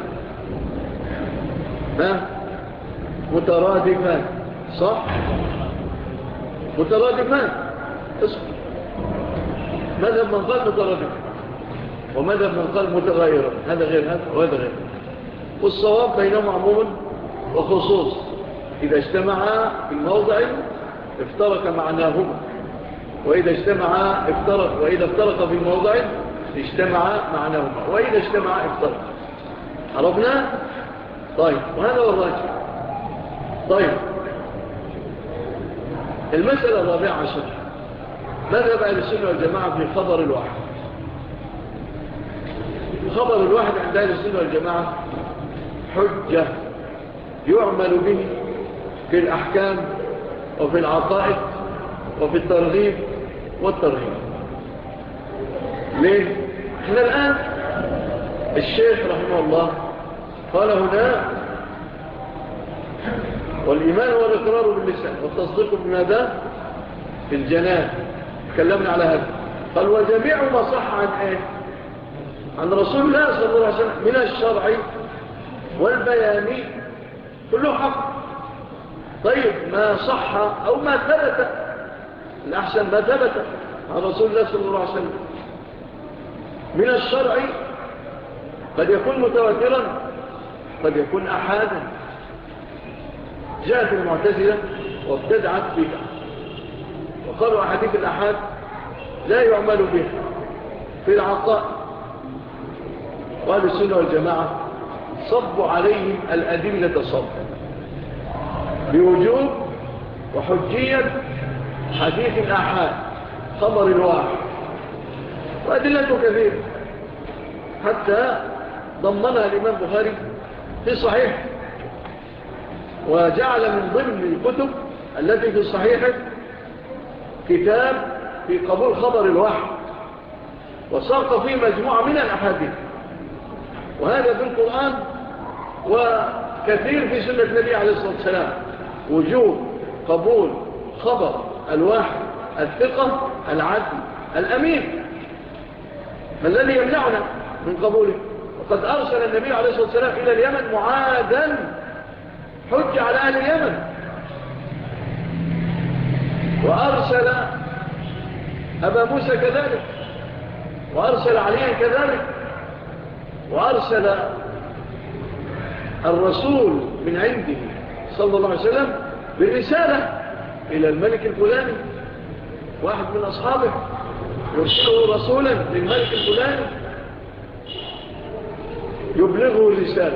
مترادفان، صح؟ مترادفان. اصبر. مذهب من قال مترادفان، ومذهب من قال متغيرا، هذا غير هذا وهذا غير. والصواب بينهم عموم وخصوص. إذا اجتمعا في موضع افترق معناهما، وإذا افترق في موضع اجتمعا معناهما، وإذا اجتمعا افترق. عرفنا؟ طيب، وهذا هو الراجح. طيب، المسألة 14 ماذا بعد السنة والجماعة في خبر الواحد؟ الخبر الواحد عند أهل السنة والجماعة حجة يعمل به في الأحكام وفي العقائد وفي الترغيب والترهيب. ليه؟ احنا الآن الشيخ رحمه الله قال هنا والإيمان هو الإقرار باللسان والتصديق بماذا؟ في الجنان. تكلمنا على هذا. قال وجميع ما صح عن ايه؟ عن رسول الله صلى الله عليه وسلم من الشرع والبيان كله حق. طيب ما صح أو ما ثبت، الأحسن ما ثبت عن رسول الله صلى الله عليه وسلم من الشرع قد يكون متواترا قد يكون أحادا. جاءت المعتزلة وابتدعت بها وقالوا أحاديث الأحاد لا يعمل بها في العقائد، وأهل السنة والجماعة صبوا عليهم الأدلة صب بوجوب وحجية حديث الأحاد خبر الواحد، وأدلته كثيرة حتى ضمنها الإمام البخاري في صحيح، وجعل من ضمن الكتب التي في صحيحه كتاب في قبول خبر الواحد، وساق فيه مجموعة من الأحاديث، وهذا في القرآن وكثير في سنة النبي عليه الصلاة والسلام وجوب قبول خبر الواحد الثقة العدل الأمين. ما الذي يمنعنا من قبوله؟ وقد أرسل النبي عليه الصلاة والسلام إلى اليمن معادا حج على أهل اليمن، وأرسل أبا موسى كذلك، وأرسل عليا كذلك، وأرسل الرسول من عنده صلى الله عليه وسلم بالرسالة إلى الملك الفلاني، واحد من أصحابه يرسله رسولا للملك الفلاني يبلغه الرسالة.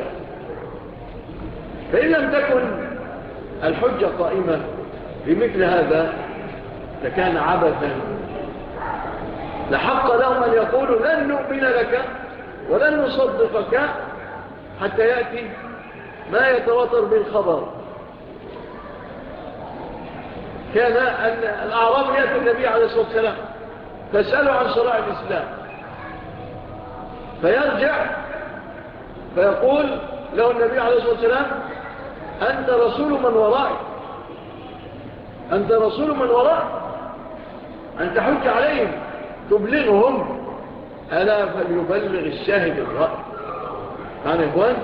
فإن لم تكن الحجة قائمة بمثل هذا لكان عبثا، لحق لهم أن يقولوا لن نؤمن لك ولن نصدقك حتى يأتي ما يتواتر بالخبر. كان أن الأعراب يأتي النبي عليه الصلاة والسلام فاسألوا عن شرائع الإسلام، فيرجع فيقول له النبي عليه الصلاة والسلام أنت رسول من ورائي، أنت رسول من ورائي، أنت حج عليهم تبلغهم، ألا فليبلغ الشاهد الرأي. معنا يا إخوان؟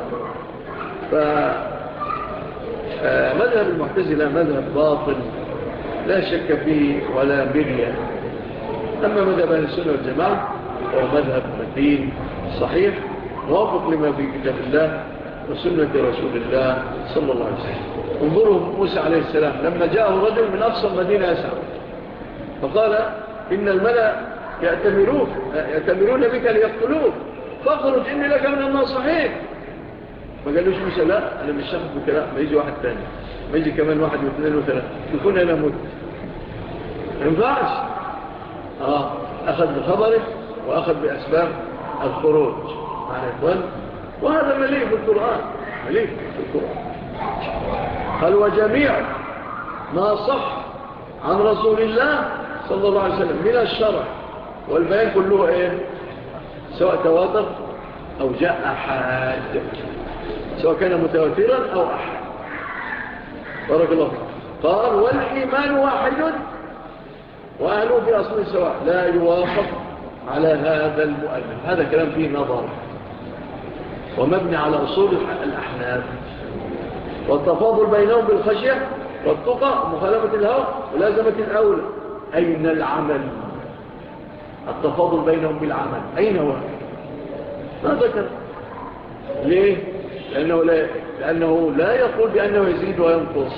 فمذهب المعتزلة مذهب باطل لا شك فيه ولا مرية. أما مذهب أهل السنة والجماعة هو مذهب متين صحيح موافق لما في كتاب الله وسنة رسول الله صلى الله عليه وسلم. انظروا موسى عليه السلام لما جاءه رجل من أقصى المدينة يسعى فقال إن الملأ يأتمرون بك ليقتلوك فاخرج إني لك من الناصحين. ما قالوش موسى لا أنا مش شخص بكلام، ما يجي واحد تاني، ما يجي كمان واحد واثنين وثلاثة يكون أنا مت، ما ينفعش. أخذ بخبره وأخذ بأسباب الخروج. معنا يا إخوان؟ وهذا مليء في القرآن، مليء في القرآن. قال وجميع ما صح عن رسول الله صلى الله عليه وسلم من الشرع والبيان كله إيه؟ سواء تواتر أو جاء أحد، سواء كان متواترا أو أحد. بارك الله فيك. قال والإيمان واحد وأهله في أصل سواء لا يوافق على هذا المؤلف. هذا كلام فيه نظر ومبني على أصول الأحناف، والتفاضل بينهم بالخشية والتقى ومخالفة الهوى ولازمة الأولى. أين العمل؟ التفاضل بينهم بالعمل أين هو؟ ما ذكر. ليه؟ لأنه لا يقول بأنه يزيد وينقص،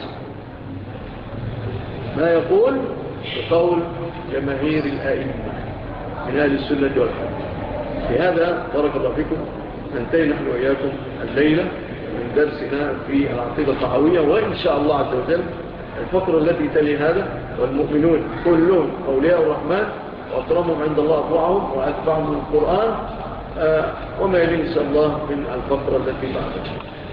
ما يقول بقول جماهير الآئمة من أهل السنة والحديث. في هذا بارك الله فيكم ننتهي نحن وإياكم الليلة من درسنا في العقيدة الطحاوية، وإن شاء الله عز وجل الفقرة التي تلي هذا والمؤمنون كلهم أولياء الرحمن وأكرمهم عند الله أطوعهم وأتبعهم من القرآن وما يلي إن شاء الله من الفقرة التي بعدها.